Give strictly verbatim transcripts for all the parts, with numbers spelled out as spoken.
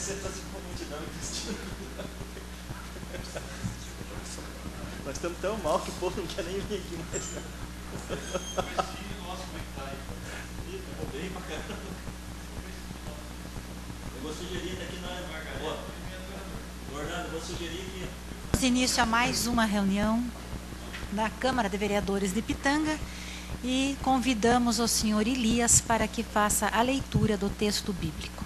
Você está se multidão, Cristina. Nós estamos tão mal que o povo não quer nem vir aqui mais. Nossa, como é que tá aí? Bem pra caramba. Eu vou sugerir aqui na Margarida. Orlando, vou sugerir que... Damos início a mais uma reunião da Câmara de Vereadores de Pitanga e convidamos o senhor Elias para que faça a leitura do texto bíblico.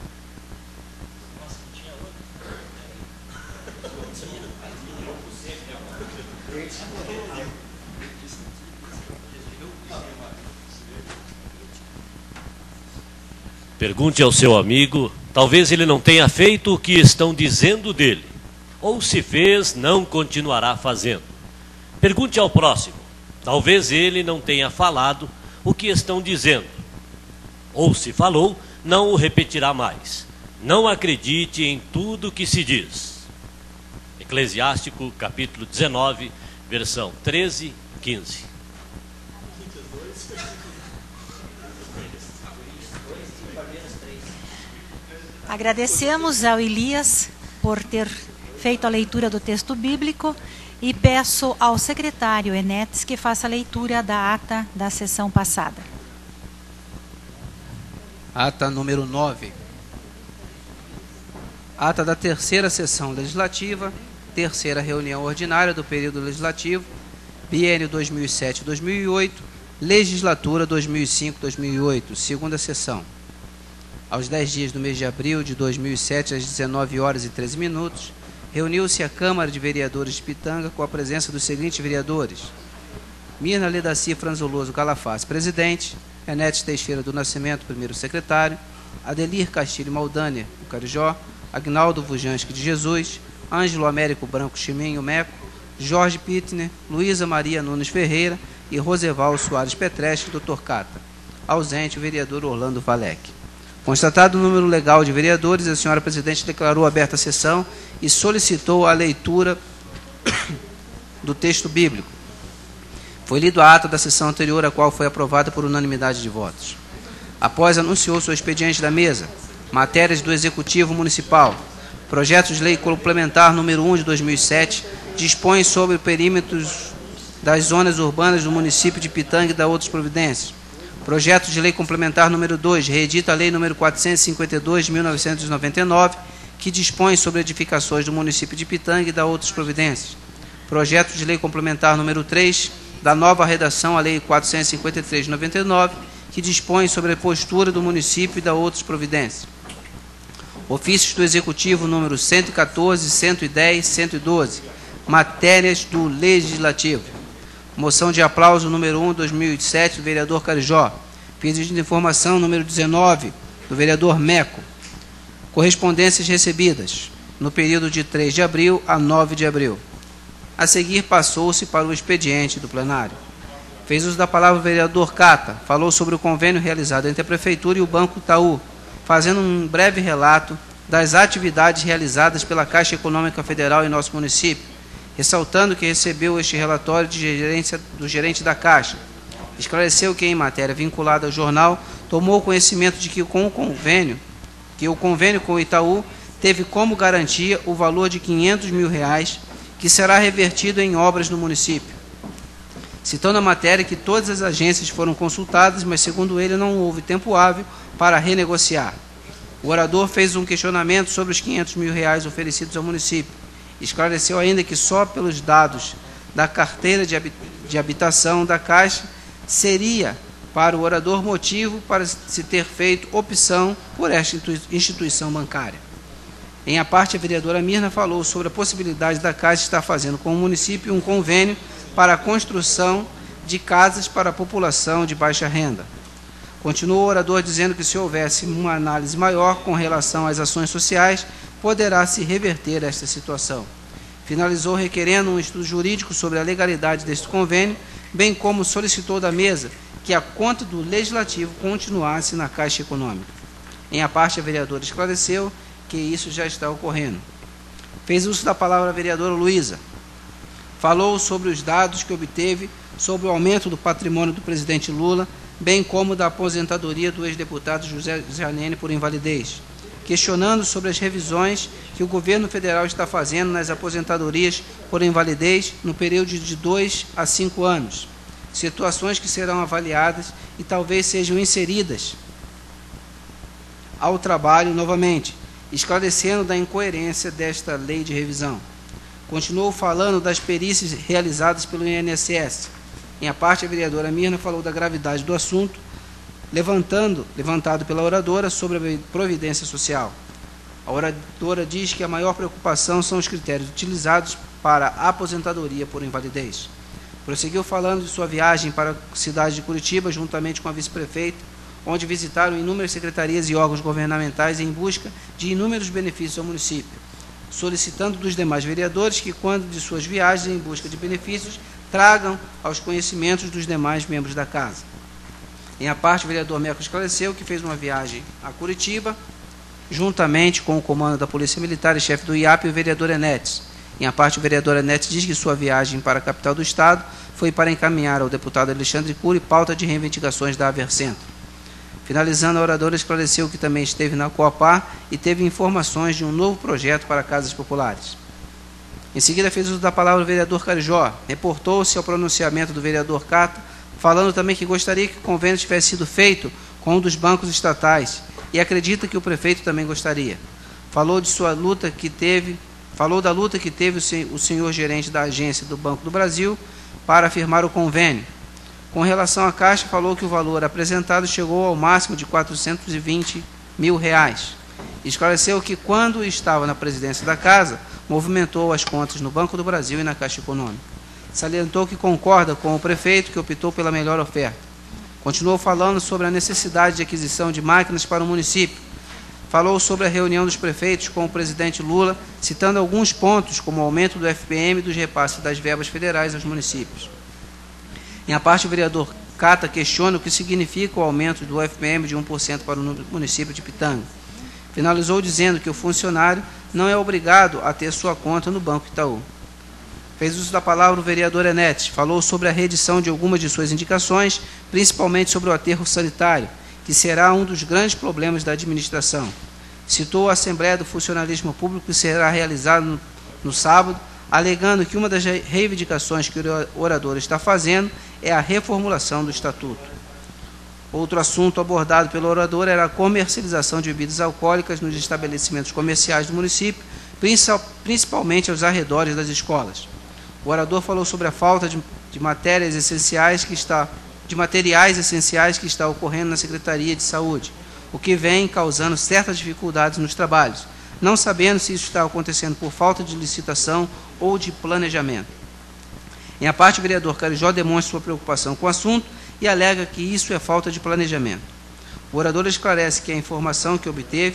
Pergunte ao seu amigo, talvez ele não tenha feito o que estão dizendo dele, ou se fez, não continuará fazendo. Pergunte ao próximo, talvez ele não tenha falado o que estão dizendo, ou se falou, não o repetirá mais. Não acredite em tudo que se diz. Eclesiástico, capítulo dezenove, versão treze, quinze. Agradecemos ao Elias por ter feito a leitura do texto bíblico e peço ao secretário Enetes que faça a leitura da ata da sessão passada. Ata número nove. Ata da terceira sessão legislativa, terceira reunião ordinária do período legislativo, biênio dois mil e sete a dois mil e oito, legislatura dois mil e cinco a dois mil e oito, segunda sessão. Aos dez dias do mês de abril de dois mil e sete, às dezenove horas e treze minutos, reuniu-se a Câmara de Vereadores de Pitanga com a presença dos seguintes vereadores: Mirna Ledaci Franzoloso Calafaz, presidente; Enetes Teixeira do Nascimento, primeiro secretário; Adelir Castilho Maldânia, do Carijó; Agnaldo Vujansky de Jesus; Ângelo Américo Branco Chimenho Meco; Jorge Pittner; Luísa Maria Nunes Ferreira e Roseval Soares Petreschi, do Torcata. Ausente o vereador Orlando Valec. Constatado o número legal de vereadores, a senhora presidente declarou aberta a sessão e solicitou a leitura do texto bíblico. Foi lido a ata da sessão anterior, a qual foi aprovada por unanimidade de votos. Após, anunciou-se o expediente da mesa, matérias do Executivo Municipal. Projeto de lei complementar número um de dois mil e sete dispõe sobre perímetros das zonas urbanas do município de Pitanga e da outras providências. Projeto de lei complementar número dois, reedita a lei número quatrocentos e cinquenta e dois de mil novecentos e noventa e nove, que dispõe sobre edificações do município de Pitanga e da outras providências. Projeto de lei complementar número três, da nova redação à lei quatrocentos e cinquenta e três de noventa e nove, que dispõe sobre a postura do município e da outras providências. Ofícios do Executivo número cento e quatorze, cento e dez, cento e doze, matérias do Legislativo. Moção de aplauso número um, dois mil e sete, do vereador Carijó. Pedido de informação número dezenove, do vereador Meco. Correspondências recebidas no período de três de abril a nove de abril. A seguir, passou-se para o expediente do plenário. Fez uso da palavra o vereador Cata. Falou sobre o convênio realizado entre a Prefeitura e o Banco Itaú, fazendo um breve relato das atividades realizadas pela Caixa Econômica Federal em nosso município, ressaltando que recebeu este relatório de gerência do gerente da Caixa. Esclareceu que, em matéria vinculada ao jornal, tomou conhecimento de que, com o convênio, que o convênio com o Itaú teve como garantia o valor de quinhentos mil reais, que será revertido em obras no município. Citando a matéria que todas as agências foram consultadas, mas, segundo ele, não houve tempo hábil para renegociar. O orador fez um questionamento sobre os quinhentos mil reais oferecidos ao município. Esclareceu ainda que só pelos dados da carteira de habitação da Caixa seria para o orador motivo para se ter feito opção por esta instituição bancária. Em a parte, a vereadora Mirna falou sobre a possibilidade da Caixa estar fazendo com o município um convênio para a construção de casas para a população de baixa renda. Continuou o orador dizendo que, se houvesse uma análise maior com relação às ações sociais, poderá se reverter esta situação. Finalizou requerendo um estudo jurídico sobre a legalidade deste convênio, bem como solicitou da mesa que a conta do Legislativo continuasse na Caixa Econômica. Em a parte, a vereadora esclareceu que isso já está ocorrendo. Fez uso da palavra a vereadora Luísa. Falou sobre os dados que obteve sobre o aumento do patrimônio do presidente Lula, bem como da aposentadoria do ex-deputado José Zanini por invalidez, que questionando sobre as revisões que o governo federal está fazendo nas aposentadorias por invalidez no período de dois a cinco anos, situações que serão avaliadas e talvez sejam inseridas ao trabalho novamente, esclarecendo da incoerência desta lei de revisão. Continuou falando das perícias realizadas pelo I N S S. Em a parte, a vereadora Mirna falou da gravidade do assunto, levantando, levantado pela oradora sobre a providência social. A oradora diz que a maior preocupação são os critérios utilizados para a aposentadoria por invalidez. Prosseguiu falando de sua viagem para a cidade de Curitiba, juntamente com a vice-prefeita, onde visitaram inúmeras secretarias e órgãos governamentais em busca de inúmeros benefícios ao município, solicitando dos demais vereadores que, quando de suas viagens em busca de benefícios, tragam aos conhecimentos dos demais membros da Casa. Em a parte, o vereador Meco esclareceu que fez uma viagem a Curitiba, juntamente com o comando da Polícia Militar e chefe do I A P, o vereador Enetes. Em a parte, o vereador Enetes diz que sua viagem para a capital do Estado foi para encaminhar ao deputado Alexandre Cury pauta de reivindicações da Avercentro. Finalizando, a oradora esclareceu que também esteve na Coapar e teve informações de um novo projeto para casas populares. Em seguida, fez uso da palavra o vereador Carijó, reportou-se ao pronunciamento do vereador Cata, falando também que gostaria que o convênio tivesse sido feito com um dos bancos estatais e acredita que o prefeito também gostaria. Falou de sua luta que teve, falou da luta que teve o senhor gerente da agência do Banco do Brasil para firmar o convênio. Com relação à Caixa, falou que o valor apresentado chegou ao máximo de quatrocentos e vinte mil reais. Esclareceu que, quando estava na presidência da Casa, movimentou as contas no Banco do Brasil e na Caixa Econômica. Salientou que concorda com o prefeito que optou pela melhor oferta. Continuou falando sobre a necessidade de aquisição de máquinas para o município. Falou sobre a reunião dos prefeitos com o presidente Lula, citando alguns pontos, como o aumento do F P M e dos repasses das verbas federais aos municípios. Em a parte, o vereador Cata questiona o que significa o aumento do F P M de um por cento para o município de Pitanga. Finalizou dizendo que o funcionário não é obrigado a ter sua conta no Banco Itaú. Fez uso da palavra o vereador Enetes, falou sobre a reedição de algumas de suas indicações, principalmente sobre o aterro sanitário, que será um dos grandes problemas da administração. Citou a Assembleia do Funcionalismo Público, que será realizada no, no sábado, alegando que uma das reivindicações que o orador está fazendo é a reformulação do Estatuto. Outro assunto abordado pelo orador era a comercialização de bebidas alcoólicas nos estabelecimentos comerciais do município, principalmente aos arredores das escolas. O orador falou sobre a falta de, de matérias essenciais que está, de materiais essenciais que está ocorrendo na Secretaria de Saúde, o que vem causando certas dificuldades nos trabalhos, não sabendo se isso está acontecendo por falta de licitação ou de planejamento. Em a parte, o vereador Carijó demonstra sua preocupação com o assunto e alega que isso é falta de planejamento. O orador esclarece que a informação que obteve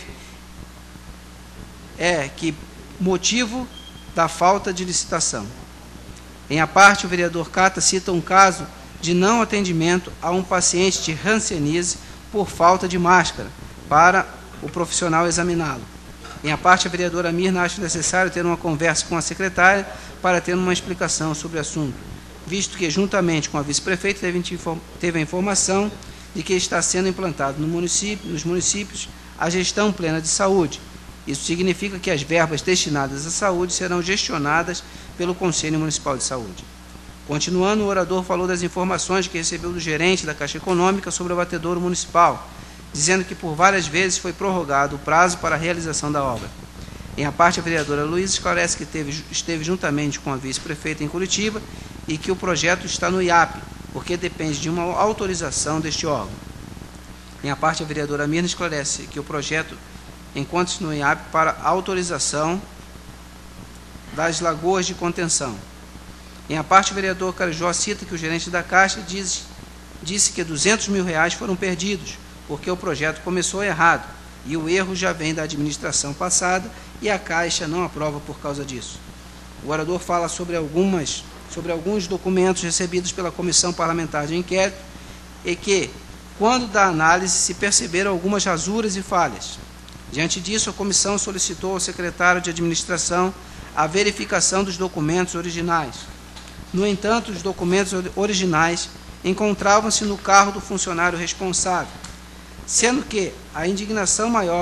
é que motivo da falta de licitação. Em a parte, o vereador Cata cita um caso de não atendimento a um paciente de hanseníase por falta de máscara para o profissional examiná-lo. Em a parte, a vereadora Mirna acha necessário ter uma conversa com a secretária para ter uma explicação sobre o assunto, visto que, juntamente com a vice-prefeita, teve a informação de que está sendo implantado no município, nos municípios a gestão plena de saúde. Isso significa que as verbas destinadas à saúde serão gestionadas pelo Conselho Municipal de Saúde. Continuando, o orador falou das informações que recebeu do gerente da Caixa Econômica sobre o abatedouro municipal, dizendo que por várias vezes foi prorrogado o prazo para a realização da obra. Em a parte, a vereadora Luísa esclarece que teve, esteve juntamente com a vice-prefeita em Curitiba e que o projeto está no I A P, porque depende de uma autorização deste órgão. Em a parte, a vereadora Mirna esclarece que o projeto encontra-se no I A P para autorização das lagoas de contenção. Em a parte, o vereador Carijó cita que o gerente da Caixa diz, disse que duzentos mil reais foram perdidos, porque o projeto começou errado, e o erro já vem da administração passada, e a Caixa não aprova por causa disso. O orador fala sobre, algumas, sobre alguns documentos recebidos pela Comissão Parlamentar de Inquérito, e que, quando da análise, se perceberam algumas rasuras e falhas. Diante disso, a comissão solicitou ao secretário de Administração a verificação dos documentos originais. No entanto, os documentos originais encontravam-se no carro do funcionário responsável, sendo que a indignação maior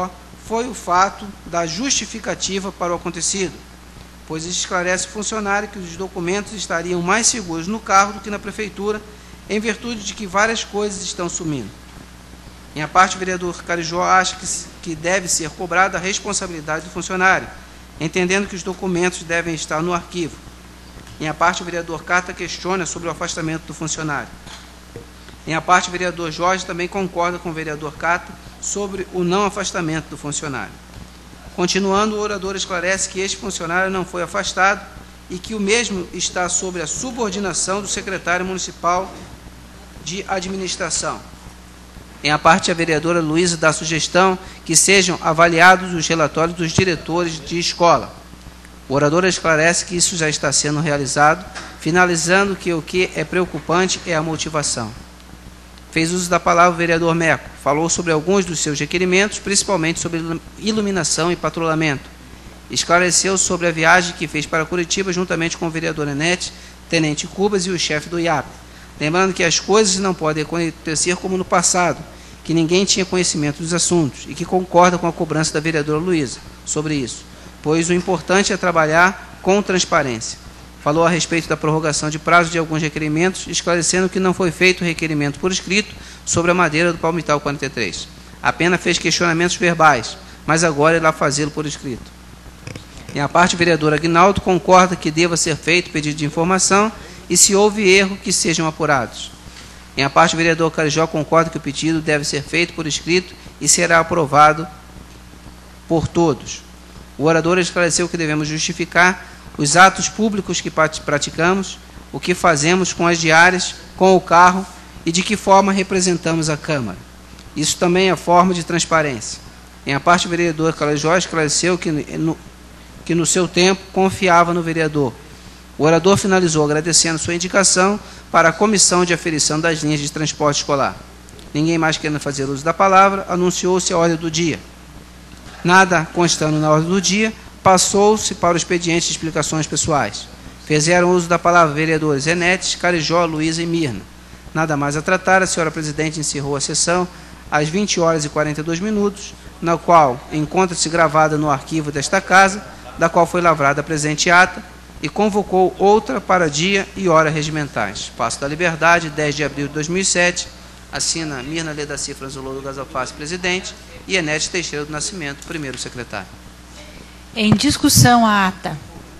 foi o fato da justificativa para o acontecido, pois esclarece o funcionário que os documentos estariam mais seguros no carro do que na prefeitura, em virtude de que várias coisas estão sumindo. Em a parte, o vereador Carijó acha que, que deve ser cobrada a responsabilidade do funcionário, entendendo que os documentos devem estar no arquivo. Em a parte, o vereador Cata questiona sobre o afastamento do funcionário. Em a parte, o vereador Jorge também concorda com o vereador Cata sobre o não afastamento do funcionário. Continuando, o orador esclarece que este funcionário não foi afastado e que o mesmo está sob a subordinação do secretário municipal de administração. Em a parte, a vereadora Luísa dá sugestão que sejam avaliados os relatórios dos diretores de escola. O orador esclarece que isso já está sendo realizado, finalizando que o que é preocupante é a motivação. Fez uso da palavra o vereador Meco, falou sobre alguns dos seus requerimentos, principalmente sobre iluminação e patrulhamento. Esclareceu sobre a viagem que fez para Curitiba juntamente com o vereador Enete, tenente Cubas e o chefe do I A P, lembrando que as coisas não podem acontecer como no passado, que ninguém tinha conhecimento dos assuntos, e que concorda com a cobrança da vereadora Luísa sobre isso, pois o importante é trabalhar com transparência. Falou a respeito da prorrogação de prazo de alguns requerimentos, esclarecendo que não foi feito requerimento por escrito sobre a madeira do Palmital quarenta e três. Apenas fez questionamentos verbais, mas agora irá fazê-lo por escrito. Em a parte, o vereador Aguinaldo concorda que deva ser feito pedido de informação e, se houve erro, que sejam apurados. Em a parte, o vereador Carijó concorda que o pedido deve ser feito por escrito e será aprovado por todos. O orador esclareceu que devemos justificar os atos públicos que praticamos, o que fazemos com as diárias, com o carro e de que forma representamos a Câmara. Isso também é forma de transparência. Em a parte, o vereador Carijó esclareceu que no, que no seu tempo confiava no vereador. O orador finalizou agradecendo sua indicação para a comissão de aferição das linhas de transporte escolar. Ninguém mais querendo fazer uso da palavra, anunciou-se a ordem do dia. Nada constando na ordem do dia, passou-se para o expediente de explicações pessoais. Fizeram uso da palavra vereadores Enetes, Carijó, Luísa e Mirna. Nada mais a tratar, a senhora presidente encerrou a sessão às vinte horas e quarenta e dois minutos, na qual encontra-se gravada no arquivo desta casa, da qual foi lavrada a presente ata, e convocou outra para dia e hora regimentais. Paço da Liberdade, dez de abril de dois mil e sete, assina Mirna Ledaci Franzololo Gasalfassi, presidente, e Enete Teixeira do Nascimento, primeiro secretário. Em discussão a ata.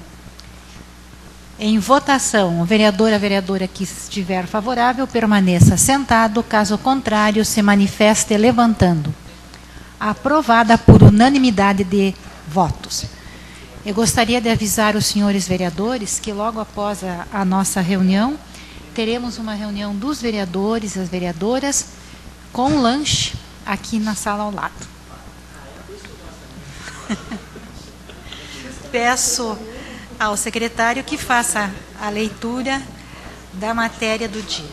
Em votação, o vereador ou a vereadora que estiver favorável permaneça sentado, caso contrário, se manifeste levantando. Aprovada por unanimidade de votos. Eu gostaria de avisar os senhores vereadores que logo após a, a nossa reunião, teremos uma reunião dos vereadores e as vereadoras com lanche aqui na sala ao lado. Peço ao secretário que faça a leitura da matéria do dia.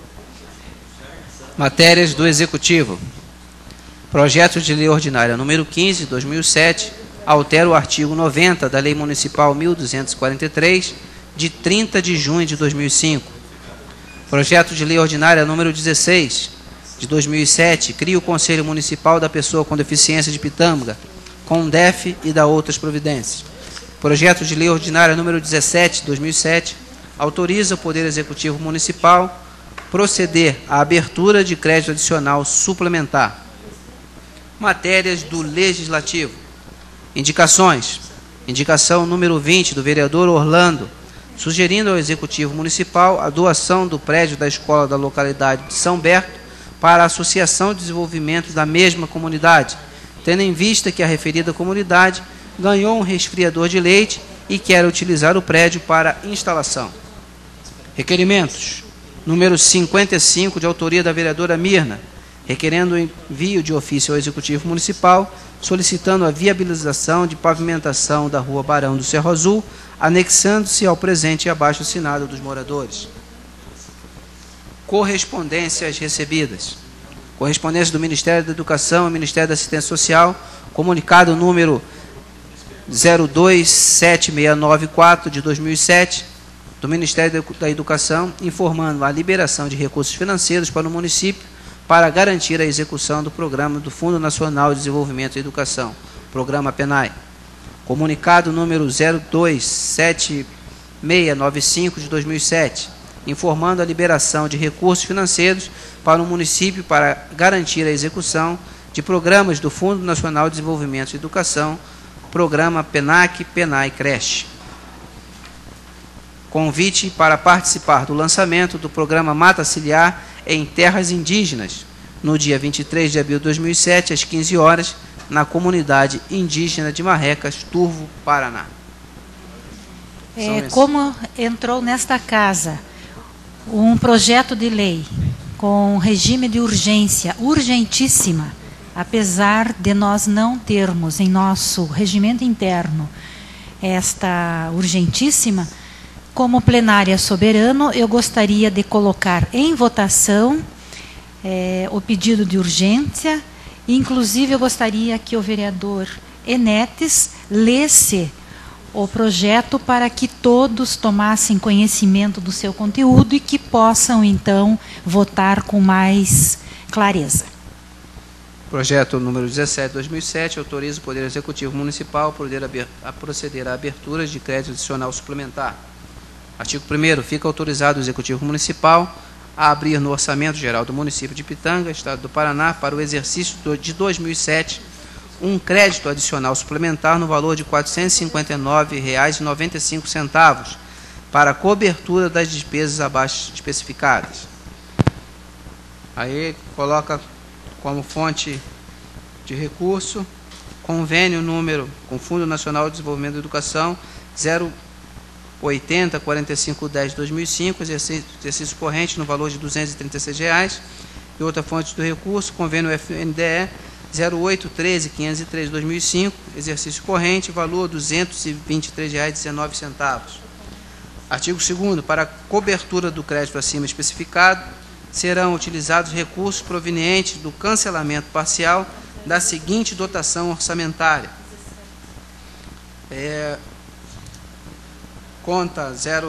Matérias do Executivo. Projeto de Lei Ordinária número quinze, de dois mil e sete, altera o artigo noventa da Lei Municipal mil duzentos e quarenta e três, de trinta de junho de dois mil e cinco. Projeto de Lei Ordinária número dezesseis, de dois mil e sete, cria o Conselho Municipal da Pessoa com Deficiência de Pitanga, com D E F e da outras providências. Projeto de Lei Ordinária número dezessete, de dois mil e sete, autoriza o Poder Executivo Municipal proceder à abertura de crédito adicional suplementar. Matérias do Legislativo. Indicações. Indicação número vinte do vereador Orlando, sugerindo ao Executivo Municipal a doação do prédio da escola da localidade de São Berto para a Associação de Desenvolvimento da mesma comunidade, tendo em vista que a referida comunidade ganhou um resfriador de leite e quer utilizar o prédio para instalação. Requerimentos. Número cinquenta e cinco, de autoria da vereadora Mirna, requerendo o envio de ofício ao Executivo Municipal, solicitando a viabilização de pavimentação da Rua Barão do Cerro Azul, anexando-se ao presente e abaixo assinado dos moradores. Correspondências recebidas. Correspondência do Ministério da Educação e Ministério da Assistência Social, comunicado número zero dois sete seis nove quatro de dois mil e sete, do Ministério da Educação, informando a liberação de recursos financeiros para o município para garantir a execução do programa do Fundo Nacional de Desenvolvimento e Educação, Programa PENAI. Comunicado número zero dois sete seis nove cinco de dois mil e sete, informando a liberação de recursos financeiros para o município para garantir a execução de programas do Fundo Nacional de Desenvolvimento e Educação, Programa PENAC, PENAI Creche. Convite para participar do lançamento do programa Mata Ciliar em terras indígenas, no dia vinte e três de abril de dois mil e sete, às quinze horas, na comunidade indígena de Marrecas, Turvo, Paraná. É, como entrou nesta casa um projeto de lei com regime de urgência, urgentíssima, apesar de nós não termos em nosso regimento interno esta urgentíssima, como plenária soberano, eu gostaria de colocar em votação é, o pedido de urgência. Inclusive, eu gostaria que o vereador Enetes lesse o projeto para que todos tomassem conhecimento do seu conteúdo e que possam, então, votar com mais clareza. Projeto número dezessete de dois mil e sete autoriza o Poder Executivo Municipal a proceder à abertura de crédito adicional suplementar. Artigo primeiro. Fica autorizado o Executivo Municipal a abrir no Orçamento Geral do Município de Pitanga, Estado do Paraná, para o exercício de dois mil e sete, um crédito adicional suplementar no valor de quatrocentos e cinquenta e nove reais e noventa e cinco centavos para a cobertura das despesas abaixo especificadas. Aí coloca como fonte de recurso convênio número com o Fundo Nacional de Desenvolvimento da Educação zero oitenta, quarenta e cinco, dez de dois mil e cinco, exercício, exercício corrente no valor de duzentos e trinta e seis reais. E outra fonte do recurso, convênio F N D E zero oito, treze, quinhentos e três de dois mil e cinco, exercício corrente, valor duzentos e vinte e três reais e dezenove centavos. Artigo segundo. Para a cobertura do crédito acima especificado, serão utilizados recursos provenientes do cancelamento parcial da seguinte dotação orçamentária. É, conta zero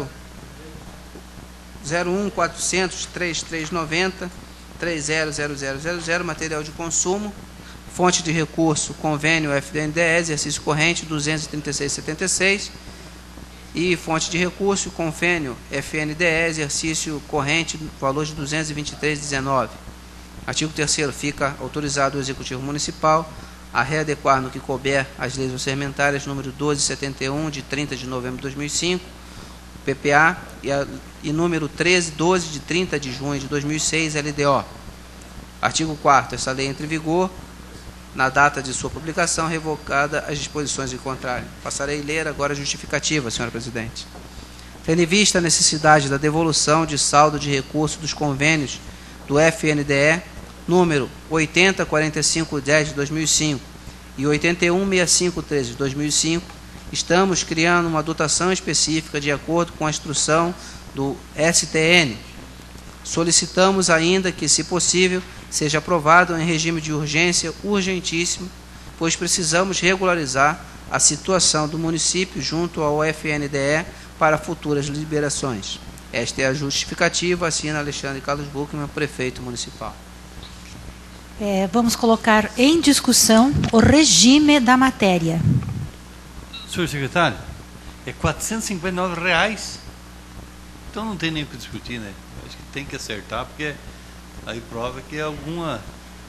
um, quatrocentos, trinta e três noventa, trinta zero zero zero zero zero, material de consumo, fonte de recurso, convênio F N D E, exercício corrente duzentos e trinta e seis, setenta e seis, e fonte de recurso, convênio F N D E, exercício corrente, valor de duzentos e vinte e três, dezenove. Artigo terceiro. Fica autorizado o Executivo Municipal a readequar no que couber as leis orçamentárias número doze setenta e um, de trinta de novembro de dois mil e cinco, P P A, e, a, e número treze doze, de trinta de junho de dois mil e seis, L D O. Artigo quarto. Essa lei entra em vigor na data de sua publicação, revocada as disposições em contrário. Passarei a ler agora a justificativa, senhora presidente. Tendo em vista a necessidade da devolução de saldo de recurso dos convênios do F N D E, número oitenta, quarenta e cinco, dez de dois mil e cinco e oitenta e um, sessenta e cinco, treze de dois mil e cinco, estamos criando uma dotação específica de acordo com a instrução do S T N. Solicitamos ainda que, se possível, seja aprovado em regime de urgência urgentíssimo, pois precisamos regularizar a situação do município junto ao F N D E para futuras liberações. Esta é a justificativa, assina Alexandre Carlos Buchmann, prefeito municipal. É, vamos colocar em discussão o regime da matéria. Senhor secretário, é quatrocentos e cinquenta e nove reais. Então não tem nem o que discutir, né? Acho que tem que acertar, porque aí prova que é alguma,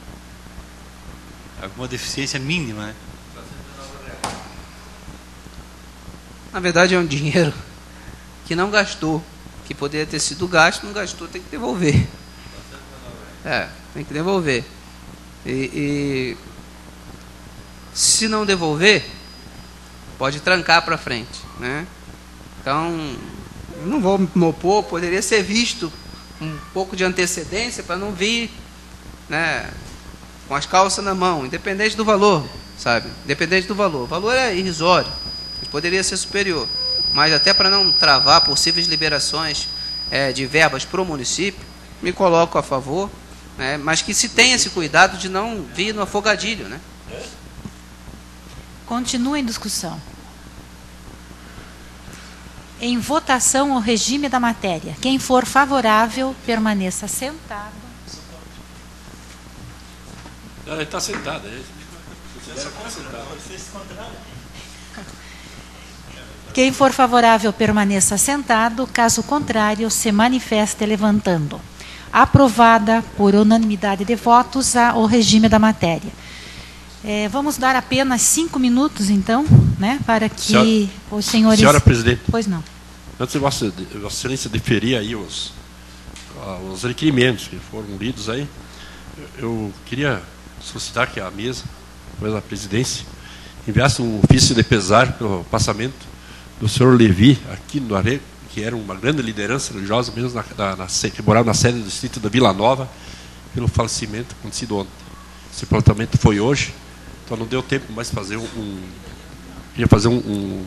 alguma deficiência mínima, né? Na verdade, é um dinheiro que não gastou, que poderia ter sido gasto, não gastou, tem que devolver. É, tem que devolver. E, e se não devolver, pode trancar para frente, né? Então, eu não vou me opor, poderia ser visto um pouco de antecedência para não vir, né, com as calças na mão, independente do valor, sabe? Independente do valor. O valor é irrisório, poderia ser superior, mas até para não travar possíveis liberações é, de verbas para o município, me coloco a favor, né, mas que se tenha esse cuidado de não vir no afogadilho, né? Continua em discussão. Em votação o regime da matéria. Quem for favorável, permaneça sentado. Ele está sentado aí. Quem for favorável permaneça sentado, caso contrário, se manifeste levantando. Aprovada por unanimidade de votos a, o regime da matéria. É, vamos dar apenas cinco minutos, então, né, para que senhora, os senhores... Senhora Presidente. Pois não. Antes de Vossa, Vossa Excelência deferir aí os, os requerimentos que foram lidos aí, eu queria solicitar que a mesa, depois a presidência, enviasse um ofício de pesar pelo passamento do senhor Levi aqui no Arrego, que era uma grande liderança religiosa, mesmo na, na, na, que morava na sede do distrito da Vila Nova, pelo falecimento acontecido ontem. Esse plantamento foi hoje, então não deu tempo mais fazer um... um queria fazer um... um,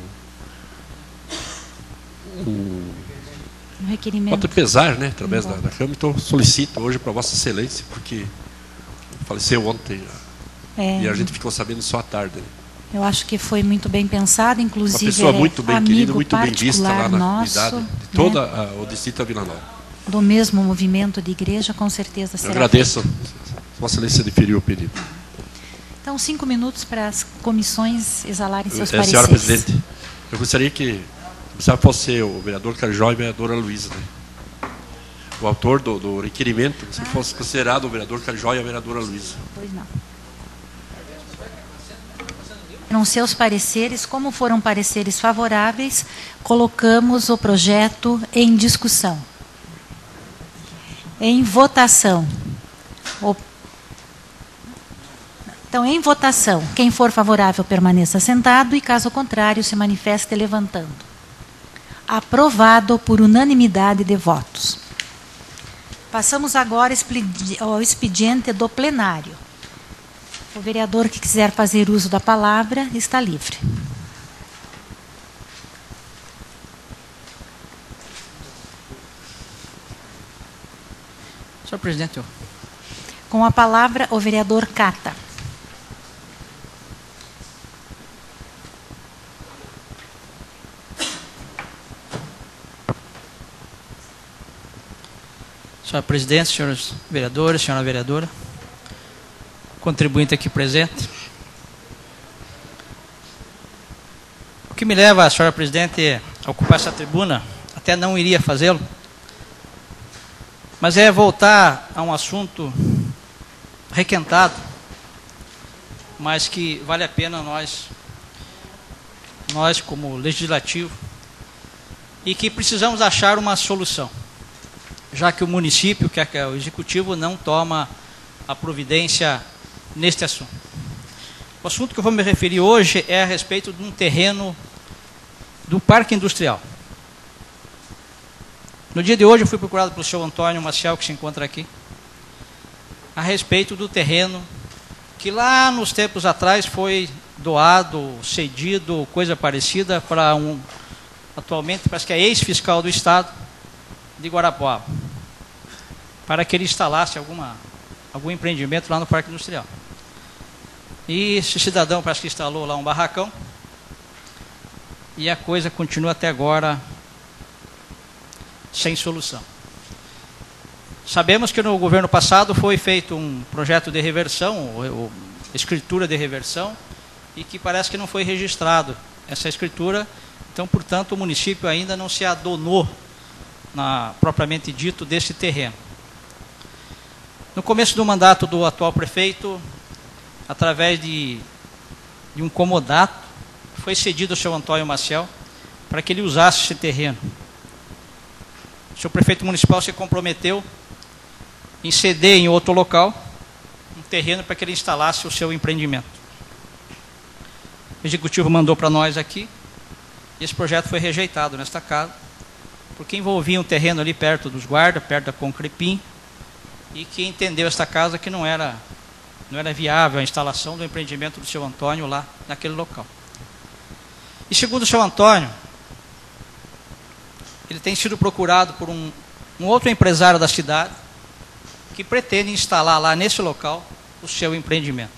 um um requerimento. Nota de pesar, né, através da, da Câmara, então solicito hoje para Vossa Excelência, porque faleceu ontem, é, e a gente ficou sabendo só à tarde. Né? Eu acho que foi muito bem pensado, inclusive. Uma pessoa muito bem querida, muito bem vista lá na nosso, comunidade de toda né, a, o distrito da Vila Nova. Do mesmo movimento de igreja, com certeza será. Eu agradeço, feito. Vossa Excelência deferiu o pedido. Então, cinco minutos para as comissões exalarem seus é, pareceres. Senhora Presidente, eu gostaria que se fosse o vereador Carijó e a vereadora Luísa, né? O autor do, do requerimento, se ah. fosse considerado o vereador Carijó e a vereadora Luísa. Pois não. Eram seus pareceres, como foram pareceres favoráveis, colocamos o projeto em discussão. Em votação. O... Então, em votação, quem for favorável permaneça sentado e, caso contrário, se manifeste levantando. Aprovado por unanimidade de votos. Passamos agora ao expediente do plenário. O vereador que quiser fazer uso da palavra está livre. Senhor presidente. Eu... Com a palavra, o vereador Cata. Senhor presidente, senhores vereadores, senhora vereadora, contribuinte aqui presente. O que me leva, senhora presidente, a ocupar essa tribuna, até não iria fazê-lo, mas é voltar a um assunto requentado, mas que vale a pena nós, nós como legislativo, e que precisamos achar uma solução, já que o município, que é o executivo, não toma a providência neste assunto. O assunto que eu vou me referir hoje é a respeito de um terreno do Parque Industrial. No dia de hoje eu fui procurado pelo senhor Antônio Maciel, que se encontra aqui, a respeito do terreno que lá nos tempos atrás foi doado, cedido, coisa parecida, para um, atualmente parece que é ex-fiscal do Estado de Guarapuava, para que ele instalasse alguma, algum empreendimento lá no Parque Industrial. E esse cidadão parece que instalou lá um barracão, e a coisa continua até agora sem solução. Sabemos que no governo passado foi feito um projeto de reversão, ou, ou escritura de reversão, e que parece que não foi registrado essa escritura, então, portanto, o município ainda não se adonou, na, propriamente dito, desse terreno. No começo do mandato do atual prefeito, através de, de um comodato, foi cedido ao senhor Antônio Maciel para que ele usasse esse terreno. O senhor prefeito municipal se comprometeu em ceder em outro local um terreno para que ele instalasse o seu empreendimento. O executivo mandou para nós aqui, e esse projeto foi rejeitado nesta casa, porque envolvia um terreno ali perto dos guardas, perto da Concrepim, e que entendeu esta casa que não era, não era viável a instalação do empreendimento do seu Antônio lá naquele local. E segundo o seu Antônio, ele tem sido procurado por um, um outro empresário da cidade que pretende instalar lá nesse local o seu empreendimento.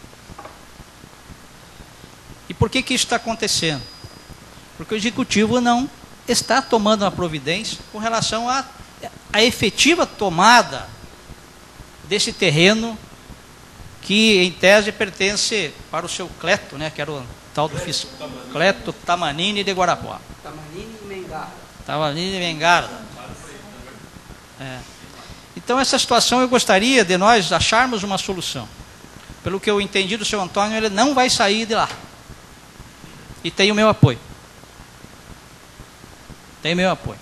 E por que que isso está acontecendo? Porque o executivo não está tomando uma providência com relação à, à efetiva tomada desse terreno que em tese pertence para o seu Cleto, né, que era o tal do fisco, Cleto Tamanini de Guarapuá. Tamanini e Mengara. Tamanini e Mengara. É. Então, essa situação eu gostaria de nós acharmos uma solução. Pelo que eu entendi do seu Antônio, ele não vai sair de lá. E tem o meu apoio. Tem o meu apoio.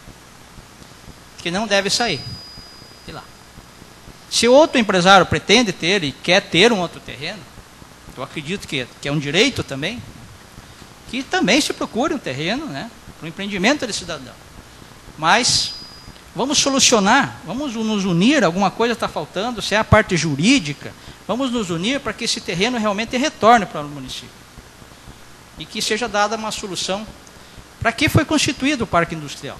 Que não deve sair de lá. Se outro empresário pretende ter e quer ter um outro terreno, eu acredito que, que é um direito também, que também se procure um terreno, né, para o empreendimento de cidadão. Mas vamos solucionar, vamos nos unir, alguma coisa está faltando, se é a parte jurídica, vamos nos unir para que esse terreno realmente retorne para o município. E que seja dada uma solução para que foi constituído o Parque Industrial.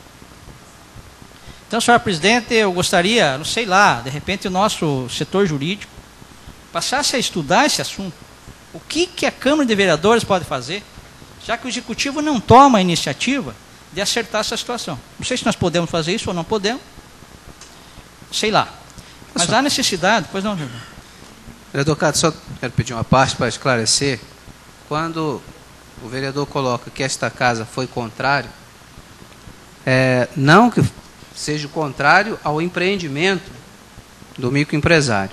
Então, senhor presidente, eu gostaria, não sei lá, de repente o nosso setor jurídico passasse a estudar esse assunto. O que, que a Câmara de Vereadores pode fazer, já que o Executivo não toma a iniciativa de acertar essa situação. Não sei se nós podemos fazer isso ou não podemos. Sei lá. Mas há necessidade, pois não, Júlio? Vereador Cato, só quero pedir uma parte para esclarecer. Quando o vereador coloca que esta casa foi contrário, é, não que seja o contrário ao empreendimento do microempresário.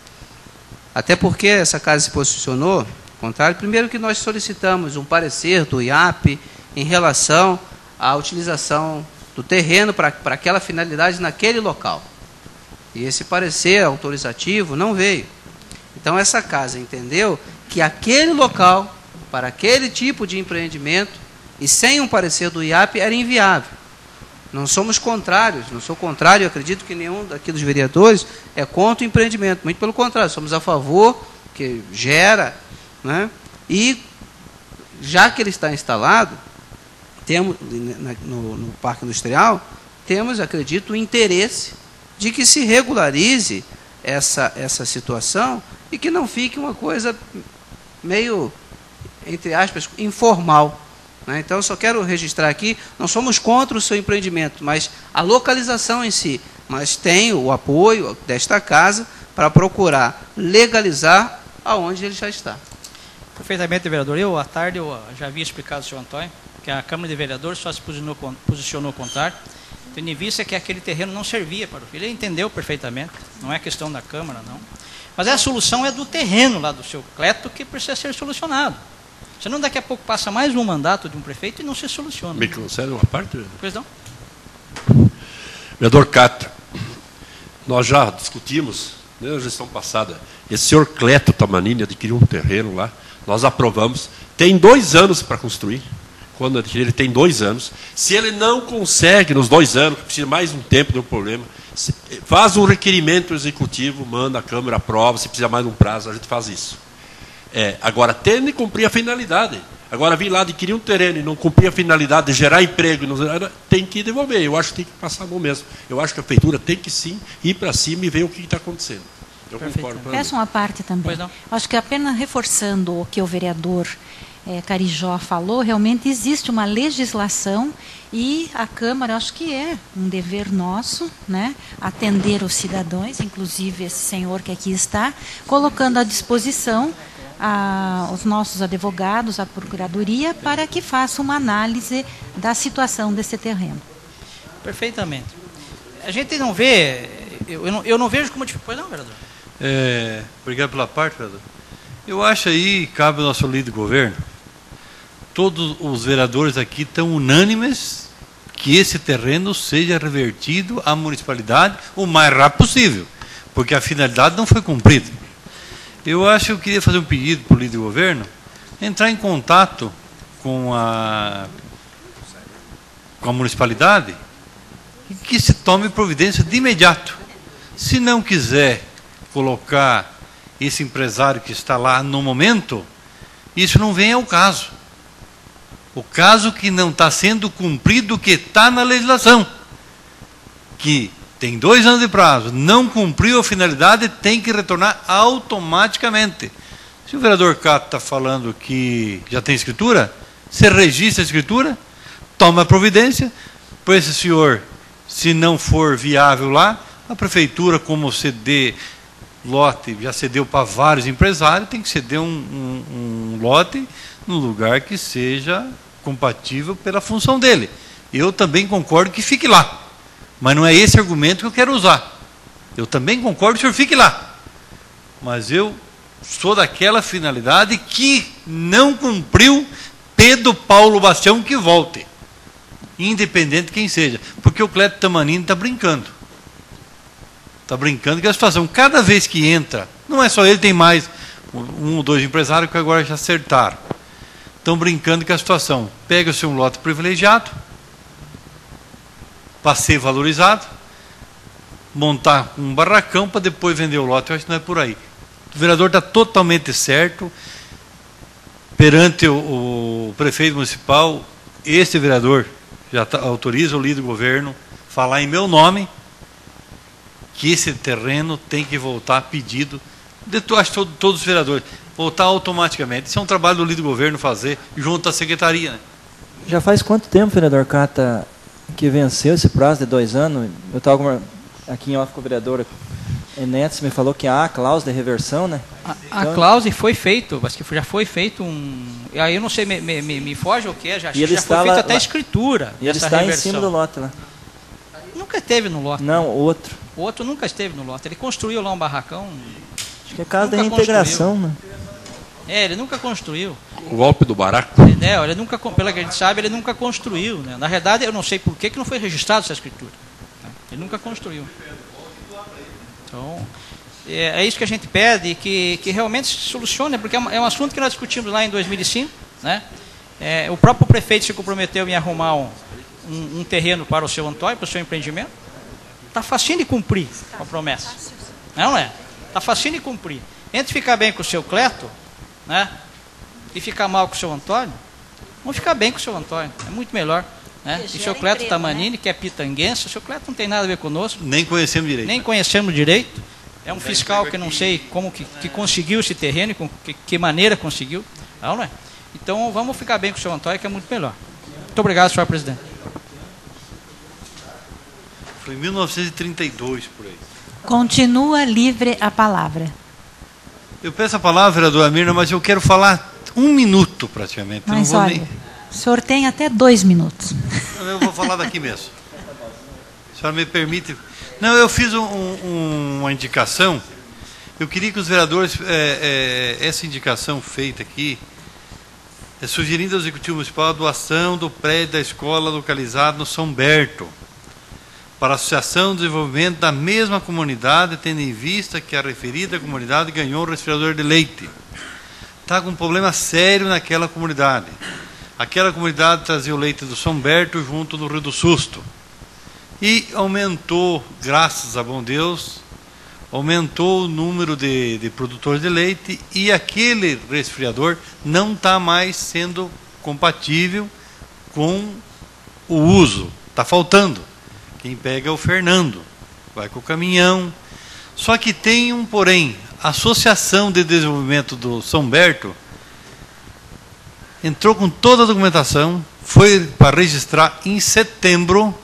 Até porque essa casa se posicionou contrário. Primeiro que nós solicitamos um parecer do I A P em relação à utilização do terreno para aquela finalidade naquele local. E esse parecer autorizativo não veio. Então essa casa entendeu que aquele local, para aquele tipo de empreendimento, e sem um parecer do I A P, era inviável. Não somos contrários, não sou contrário, eu acredito que nenhum daqui dos vereadores é contra o empreendimento, muito pelo contrário, somos a favor, que gera, né? E já que ele está instalado, temos, no, no Parque Industrial, temos, acredito, o interesse de que se regularize essa, essa situação e que não fique uma coisa meio, entre aspas, informal. Então, eu só quero registrar aqui, não somos contra o seu empreendimento, mas a localização em si. Mas tem o apoio desta casa para procurar legalizar aonde ele já está. Perfeitamente, vereador. Eu, à tarde, eu já havia explicado ao senhor Antônio que a Câmara de Vereadores só se posicionou, posicionou contrário, tendo em vista que aquele terreno não servia para o filho. Ele entendeu perfeitamente, não é questão da Câmara, não. Mas a solução é do terreno lá do seu Cleto que precisa ser solucionado. Senão daqui a pouco passa mais um mandato de um prefeito e não se soluciona. Me concede uma parte? Pois não. Vereador Cato, nós já discutimos, né, na gestão passada, esse senhor Cleto Tamanini adquiriu um terreno lá, nós aprovamos, tem dois anos para construir, quando adquirir ele tem dois anos, se ele não consegue nos dois anos, precisa mais um tempo, deu problema, faz um requerimento executivo, manda a Câmara, aprova, se precisa mais um prazo, a gente faz isso. É, agora, tem de cumprir a finalidade. Agora, vir lá adquirir um terreno e não cumprir a finalidade de gerar emprego, não, tem que devolver. Eu acho que tem que passar a mão mesmo. Eu acho que a prefeitura tem que, sim, ir para cima e ver o que está acontecendo. Eu concordo. Peço uma parte também. Acho que apenas reforçando o que o vereador é, Carijó falou, realmente existe uma legislação e a Câmara, acho que é um dever nosso, né, atender os cidadãos, inclusive esse senhor que aqui está, colocando à disposição a, os nossos advogados, a Procuradoria, para que faça uma análise da situação desse terreno. Perfeitamente. A gente não vê, eu, eu, não, eu não vejo como dificuldade, não, vereador? É, obrigado pela parte, vereador. Eu acho aí, cabe ao nosso líder de governo, todos os vereadores aqui estão unânimes que esse terreno seja revertido à municipalidade o mais rápido possível, porque a finalidade não foi cumprida. Eu acho que eu queria fazer um pedido para o líder de governo, entrar em contato com a, com a municipalidade e que se tome providência de imediato. Se não quiser colocar esse empresário que está lá no momento, isso não vem ao caso. O caso que não está sendo cumprido o que está na legislação, que tem dois anos de prazo, não cumpriu a finalidade, tem que retornar automaticamente. Se o vereador Cato está falando que já tem escritura, você registra a escritura, toma a providência, para esse senhor, se não for viável lá, a prefeitura, como C D lote já cedeu para vários empresários, tem que ceder um, um, um lote num lugar que seja compatível pela função dele. Eu também concordo que fique lá, mas não é esse argumento que eu quero usar. Eu também concordo que o senhor fique lá, mas eu sou daquela finalidade que não cumpriu Pedro Paulo Bastião que volte, independente de quem seja, porque o Cleto Tamanini está brincando. Está brincando que a situação, cada vez que entra, não é só ele, tem mais um ou dois empresários que agora já acertaram. Estão brincando com a situação. Pega-se um lote privilegiado, para ser valorizado, montar um barracão para depois vender o lote. Eu acho que não é por aí. O vereador está totalmente certo. Perante o, o prefeito municipal, este vereador já tá, autoriza o líder do governo falar em meu nome que esse terreno tem que voltar a pedido de acho, todo, todos os vereadores, voltar automaticamente. Isso é um trabalho do líder do governo fazer junto à secretaria. Né? Já faz quanto tempo, vereador Cata, que venceu esse prazo de dois anos? Eu estava aqui em off com o vereador Enéas, me falou que há a cláusula de reversão, né? A, a então, cláusula foi feito, mas que já foi feito um... Aí eu não sei, me, me, me foge o que é, já, já foi feita lá, até a escritura. E ele está reversão. Em cima do lote lá. Nunca esteve no lote. Não, outro. O outro nunca esteve no lote. Ele construiu lá um barracão. Acho que é casa da reintegração, né? É, ele nunca construiu. O golpe do baraco? Entendeu? Ele nunca, pela que a gente sabe, ele nunca construiu. Né? Na verdade, eu não sei por que, que não foi registrado essa escritura. Né? Ele nunca construiu. Então, é, é isso que a gente pede, que, que realmente se solucione, porque é um, é um assunto que nós discutimos lá em dois mil e cinco. Né? É, o próprio prefeito se comprometeu em arrumar um, um, um terreno para o seu Antônio, para o seu empreendimento. Está facinho de cumprir a promessa. Não é? Está facinho de cumprir. Entre ficar bem com o seu Cleto, né, e ficar mal com o seu Antônio, vamos ficar bem com o seu Antônio. É muito melhor. Né? E o seu Cleto Tamanini, né? Que é pitanguense, o seu Cleto não tem nada a ver conosco. Nem conhecemos direito. Nem conhecemos direito. É um fiscal que não sei como que, que conseguiu esse terreno, com que, que maneira conseguiu. Não é? Então vamos ficar bem com o seu Antônio, que é muito melhor. Muito obrigado, senhor presidente. Foi em mil novecentos e trinta e dois, por aí. Continua livre a palavra. Eu peço a palavra, vereadora Mirna, mas eu quero falar um minuto praticamente. Mas não vou olha, nem... o senhor tem até dois minutos. Eu vou falar daqui mesmo. A senhora me permite... Não, eu fiz um, um, uma indicação. Eu queria que os vereadores... É, é, essa indicação feita aqui... É sugerindo ao Executivo Municipal a doação do prédio da escola localizado no São Berto para a Associação de Desenvolvimento da mesma comunidade, tendo em vista que a referida comunidade ganhou um resfriador de leite. Está com um problema sério naquela comunidade. Aquela comunidade trazia o leite do São Berto junto do Rio do Susto. E aumentou, graças a bom Deus, aumentou o número de, de produtores de leite e aquele resfriador não está mais sendo compatível com o uso. Está faltando. Quem pega é o Fernando, vai com o caminhão. Só que tem um porém, a Associação de Desenvolvimento do São Berto entrou com toda a documentação, foi para registrar em setembro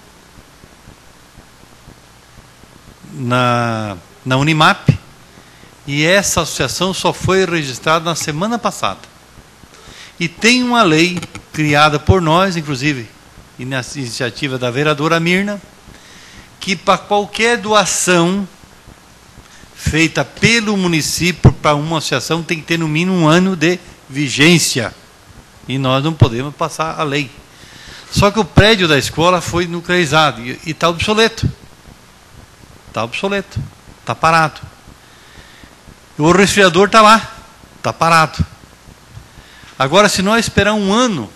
na, na Unimap, e essa associação só foi registrada na semana passada. E tem uma lei criada por nós, inclusive, e na iniciativa da vereadora Mirna, que para qualquer doação feita pelo município para uma associação tem que ter no mínimo um ano de vigência. E nós não podemos passar a lei. Só que o prédio da escola foi nuclearizado e está obsoleto. Está obsoleto. Está parado. O resfriador está lá. Está parado. Agora, se nós esperar um ano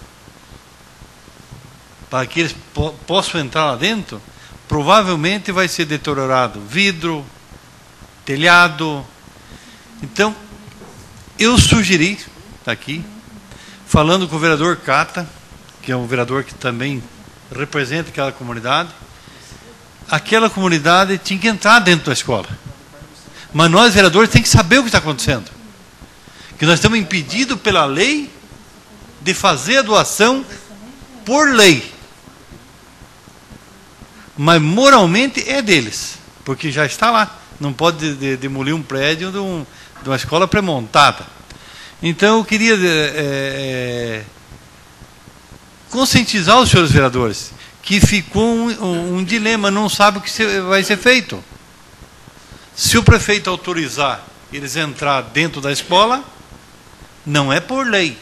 para que eles po possam entrar lá dentro, provavelmente vai ser deteriorado vidro, telhado. Então, eu sugeri, está aqui, falando com o vereador Cata, que é um vereador que também representa aquela comunidade, aquela comunidade tinha que entrar dentro da escola. Mas nós, vereadores, temos que saber o que está acontecendo. Que nós estamos impedidos pela lei de fazer a doação por lei. Mas moralmente é deles, porque já está lá. Não pode de, de, demolir um prédio de, um, de uma escola pré-montada. Então eu queria é, é, conscientizar os senhores vereadores que ficou um, um, um dilema, não sabe o que se, vai ser feito. Se o prefeito autorizar eles entrar dentro da escola, não é por lei.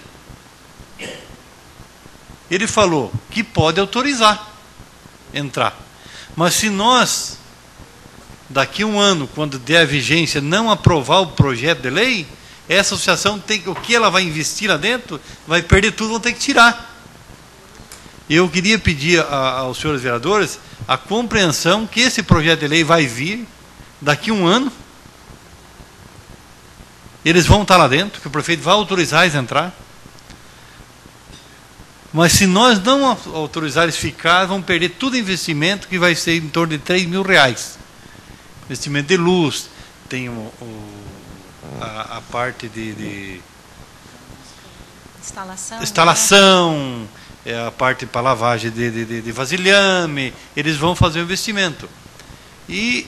Ele falou que pode autorizar entrar. Mas se nós, daqui a um ano, quando der a vigência, não aprovar o projeto de lei, essa associação tem o que ela vai investir lá dentro, vai perder tudo, vão ter que tirar. Eu queria pedir a, aos senhores vereadores a compreensão que esse projeto de lei vai vir daqui a um ano. Eles vão estar lá dentro, que o prefeito vai autorizar eles a entrar. Mas se nós não autorizar eles a ficar, vão perder todo o investimento, que vai ser em torno de três mil reais. Investimento de luz, tem o, o, a, a parte de, de instalação, instalação é a parte para lavagem de, de, de vasilhame, eles vão fazer o investimento. E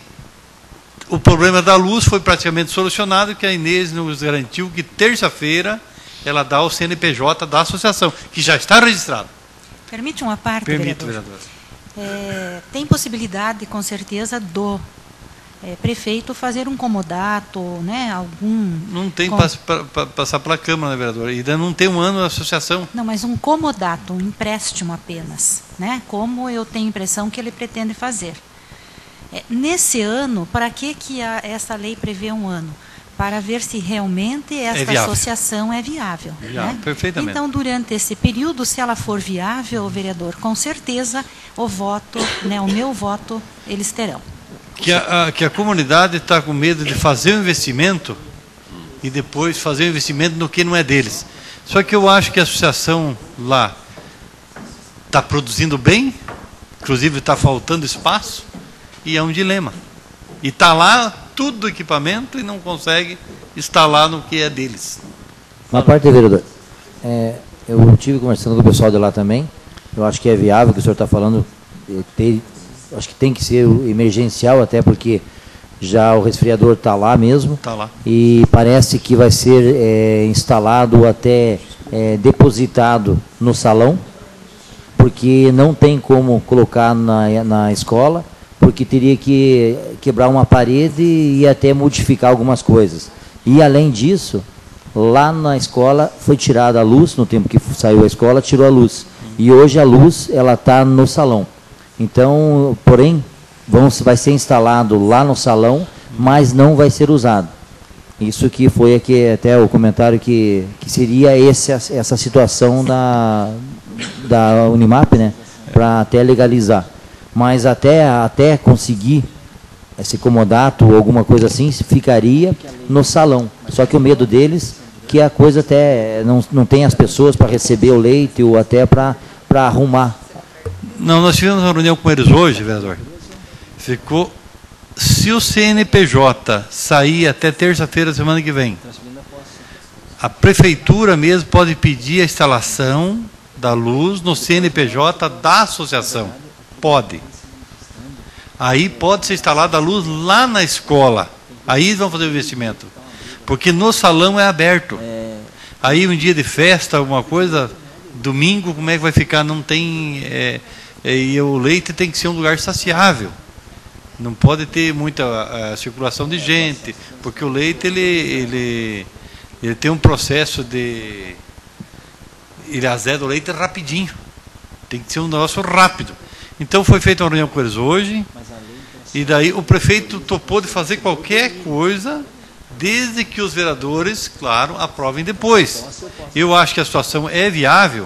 o problema da luz foi praticamente solucionado, que a Inês nos garantiu que terça-feira ela dá o C N P J da associação, que já está registrado. Permite uma parte, Permite, vereador? vereador. É, tem possibilidade, com certeza, do é, prefeito fazer um comodato, né, algum... Não tem com... pass, pa, pa, passar pela Câmara, né, vereador? Ainda não tem um ano a associação. Não, mas um comodato, um empréstimo apenas, né? Como eu tenho a impressão que ele pretende fazer. É, nesse ano, para que, que a, essa lei prevê um ano? Para ver se realmente esta é associação é viável. viável Né? Perfeitamente. Então, durante esse período, se ela for viável, vereador, com certeza o voto, né, o meu voto, eles terão. Que a, a, que a comunidade está com medo de fazer o investimento e depois fazer o investimento no que não é deles. Só que eu acho que a associação lá está produzindo bem, inclusive está faltando espaço, e é um dilema. E está lá tudo o equipamento e não consegue instalar no que é deles. Uma parte, vereador, é, eu estive conversando com o pessoal de lá também, eu acho que é viável o que o senhor está falando, ter, acho que tem que ser emergencial, até porque já o resfriador está lá mesmo, tá lá. E parece que vai ser é, instalado até é, depositado no salão, porque não tem como colocar na, na escola, porque teria que quebrar uma parede e até modificar algumas coisas. E, além disso, lá na escola foi tirada a luz, no tempo que saiu a escola, tirou a luz. E hoje a luz ela está no salão. Então, porém, vamos, vai ser instalado lá no salão, mas não vai ser usado. Isso que foi aqui, até o comentário que, que seria esse, essa situação da, da Unimap, né, para até legalizar. Mas até, até conseguir esse comodato ou alguma coisa assim, ficaria no salão. Só que o medo deles que a coisa até não, não tem as pessoas para receber o leite ou até para para arrumar. Não, nós tivemos uma reunião com eles hoje, vereador. Ficou, se o C N P J sair até terça-feira, semana que vem, a prefeitura mesmo pode pedir a instalação da luz no C N P J da associação. Pode. Aí pode ser instalada a luz lá na escola. Aí eles vão fazer o investimento. Porque no salão é aberto. Aí um dia de festa, alguma coisa, domingo, como é que vai ficar? Não tem... É, é, e o leite tem que ser um lugar saciável. Não pode ter muita a, a circulação de gente, porque o leite ele, ele, ele tem um processo de... Ele azeda o leite rapidinho. Tem que ser um negócio rápido. Então foi feita uma reunião com eles hoje, e daí o prefeito topou de fazer qualquer coisa, desde que os vereadores, claro, aprovem depois. Eu acho que a situação é viável,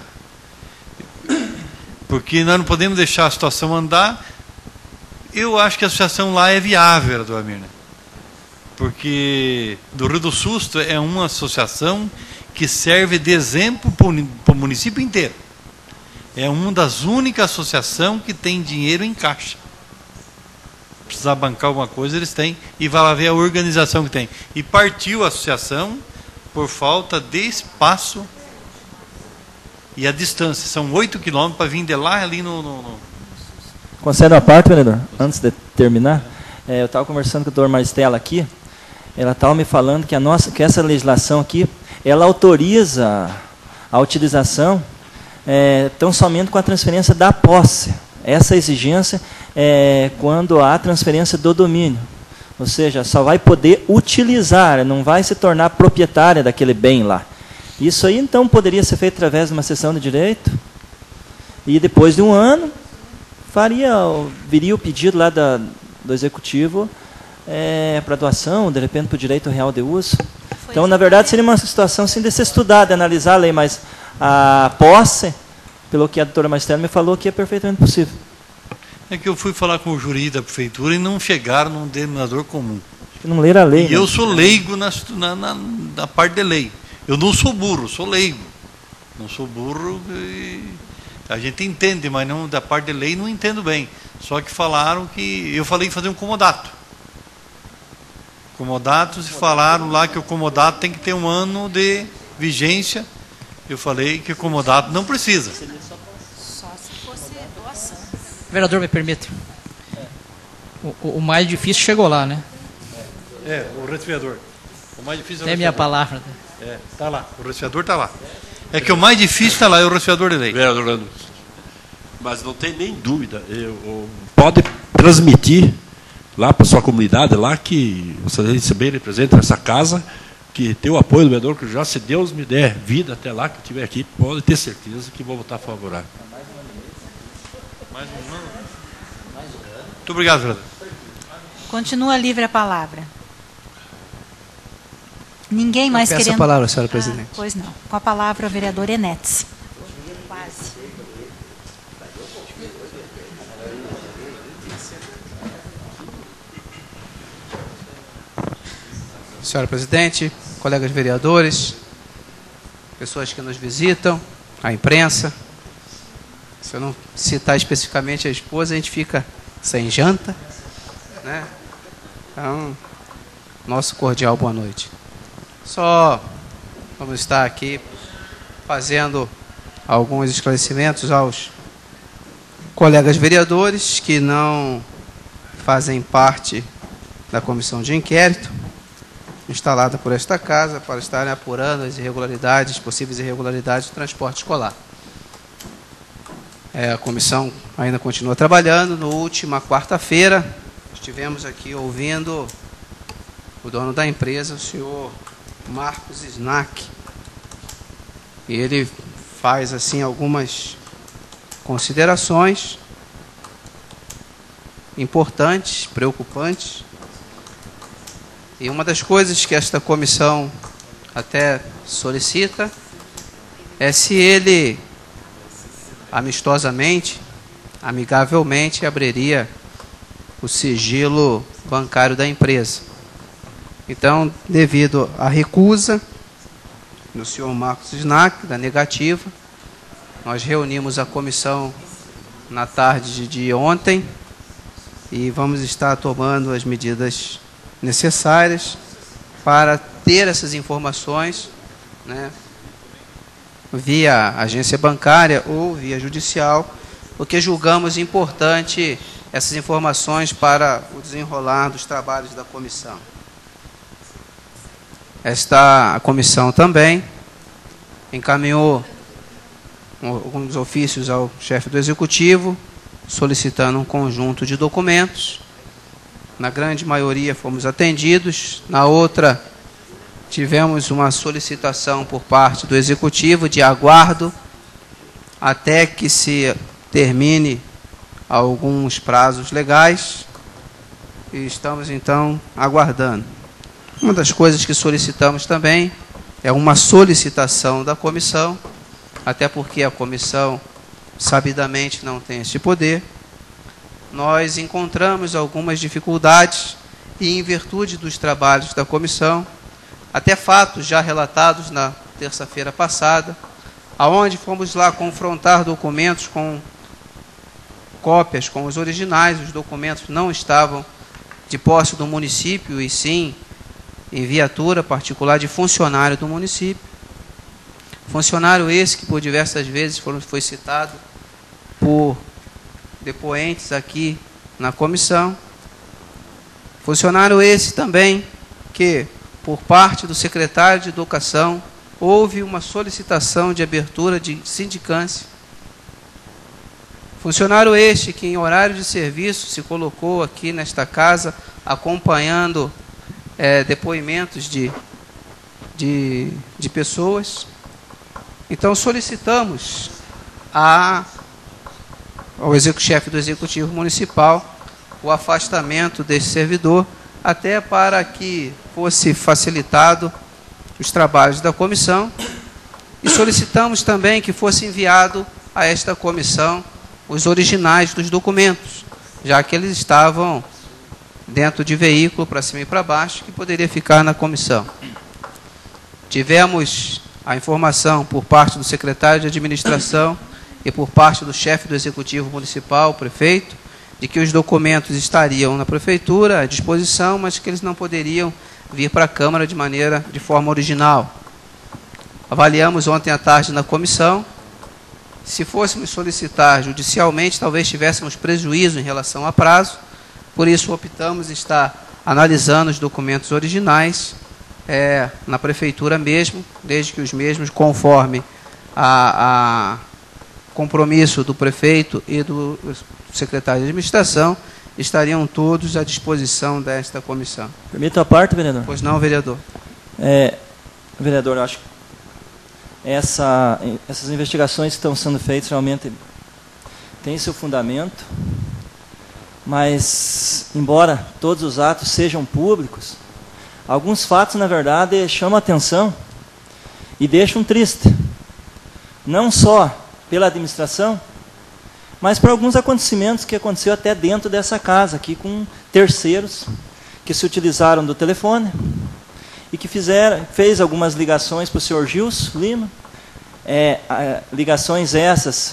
porque nós não podemos deixar a situação andar. Eu acho que a associação lá é viável, vereador Amir, porque do Rio do Susto é uma associação que serve de exemplo para o município inteiro. É uma das únicas associações que tem dinheiro em caixa. Precisar bancar alguma coisa, eles têm. E vai lá ver a organização que tem. E partiu a associação por falta de espaço e a distância. São oito quilômetros para vir de lá ali no... no, no... Concede uma parte, vereador, antes de terminar. É, eu estava conversando com o doutor Maristela aqui, ela estava me falando que, a nossa, que essa legislação aqui, ela autoriza a utilização é, tão somente com a transferência da posse. Essa exigência é quando há transferência do domínio. Ou seja, só vai poder utilizar, não vai se tornar proprietária daquele bem lá. Isso aí, então, poderia ser feito através de uma sessão de direito. E depois de um ano, faria, viria o pedido lá da, do executivo é, para doação, de repente para o direito real de uso. Então, na verdade, seria uma situação sim, de ser estudada, de analisar a lei, mas a posse, pelo que a doutora Maristela me falou, que é perfeitamente possível. É que eu fui falar com o juiz da prefeitura e não chegaram num denominador comum. Acho que não leram a lei. E né? Eu sou leigo na, na, na parte de lei. Eu não sou burro, sou leigo. Não sou burro e a gente entende, mas não da parte de lei não entendo bem. Só que falaram que... Eu falei em fazer um comodato. Comodatos e falaram lá que o comodato tem que ter um ano de vigência. Eu falei que o comodato não precisa. Só se fosse doação. Vereador, me permite. O, o mais difícil chegou lá, né? É, o resfriador. O mais difícil é o Tem minha resfriador. palavra. É, tá lá. O resfriador tá lá. É que o mais difícil está lá, é o resfriador de lei. Vereador, mas não tem nem dúvida. Eu, eu, pode transmitir lá para sua comunidade, lá que você bem representa essa casa, que tem o apoio do vereador, que já, se Deus me der vida até lá, que eu estiver aqui, pode ter certeza que vou votar favorável. Mais um ano. Muito obrigado, vereador. Continua livre a palavra. Ninguém mais peço querendo... a palavra, senhora presidente. Ah, pois não. Com a palavra, o vereador Enetes. Quase. Senhora presidente, colegas vereadores, pessoas que nos visitam, a imprensa. Se eu não citar especificamente a esposa, a gente fica sem janta, né? Então, nosso cordial boa noite. Só vamos estar aqui fazendo alguns esclarecimentos aos colegas vereadores que não fazem parte da comissão de inquérito instalada por esta casa para estarem apurando as irregularidades, possíveis irregularidades do transporte escolar. É, a comissão ainda continua trabalhando. Na última quarta-feira, estivemos aqui ouvindo o dono da empresa, o senhor Marcos Snack. E ele faz assim algumas considerações importantes, preocupantes. E uma das coisas que esta comissão até solicita é se ele amistosamente, amigavelmente abriria o sigilo bancário da empresa. Então, devido à recusa do senhor Marcos Snack, da negativa, nós reunimos a comissão na tarde de ontem e vamos estar tomando as medidas necessárias para ter essas informações, né, via agência bancária ou via judicial, porque julgamos importante essas informações para o desenrolar dos trabalhos da comissão. Esta a comissão também encaminhou alguns ofícios ao chefe do executivo, solicitando um conjunto de documentos. Na grande maioria fomos atendidos, na outra tivemos uma solicitação por parte do executivo de aguardo até que se termine alguns prazos legais e estamos então aguardando. Uma das coisas que solicitamos também é uma solicitação da comissão, até porque a comissão sabidamente não tem esse poder. Nós encontramos algumas dificuldades e, em virtude dos trabalhos da comissão, até fatos já relatados na terça-feira passada, aonde fomos lá confrontar documentos com cópias, com os originais, os documentos não estavam de posse do município, e sim em viatura particular de funcionário do município. Funcionário esse que por diversas vezes foram, foi citado por depoentes aqui na comissão. Funcionário esse também que, por parte do secretário de Educação, houve uma solicitação de abertura de sindicância. Funcionário este que, em horário de serviço, se colocou aqui nesta casa, acompanhando é, depoimentos de, de, de pessoas. Então, solicitamos a, ao executivo do Executivo Municipal o afastamento desse servidor, até para que fosse facilitado os trabalhos da comissão, e solicitamos também que fosse enviado a esta comissão os originais dos documentos, já que eles estavam dentro de veículo para cima e para baixo, que poderia ficar na comissão. Tivemos a informação por parte do secretário de administração e por parte do chefe do executivo municipal, o prefeito, de que os documentos estariam na prefeitura à disposição, mas que eles não poderiam vir para a Câmara de maneira, de forma original. Avaliamos ontem à tarde na comissão. Se fôssemos solicitar judicialmente, talvez tivéssemos prejuízo em relação a prazo, por isso optamos estar analisando os documentos originais é, na prefeitura mesmo, desde que os mesmos, conforme a, a compromisso do prefeito e do secretário de administração, estariam todos à disposição desta comissão. Permita a parte, vereador? Pois não, vereador. É, vereador, eu acho que essa, essas investigações que estão sendo feitas realmente têm seu fundamento, mas, embora todos os atos sejam públicos, alguns fatos, na verdade, chamam a atenção e deixam triste. Não só pela administração, mas por alguns acontecimentos que aconteceu até dentro dessa casa, aqui com terceiros que se utilizaram do telefone e que fizeram, fez algumas ligações para o senhor Gilson Lima, é, a, ligações essas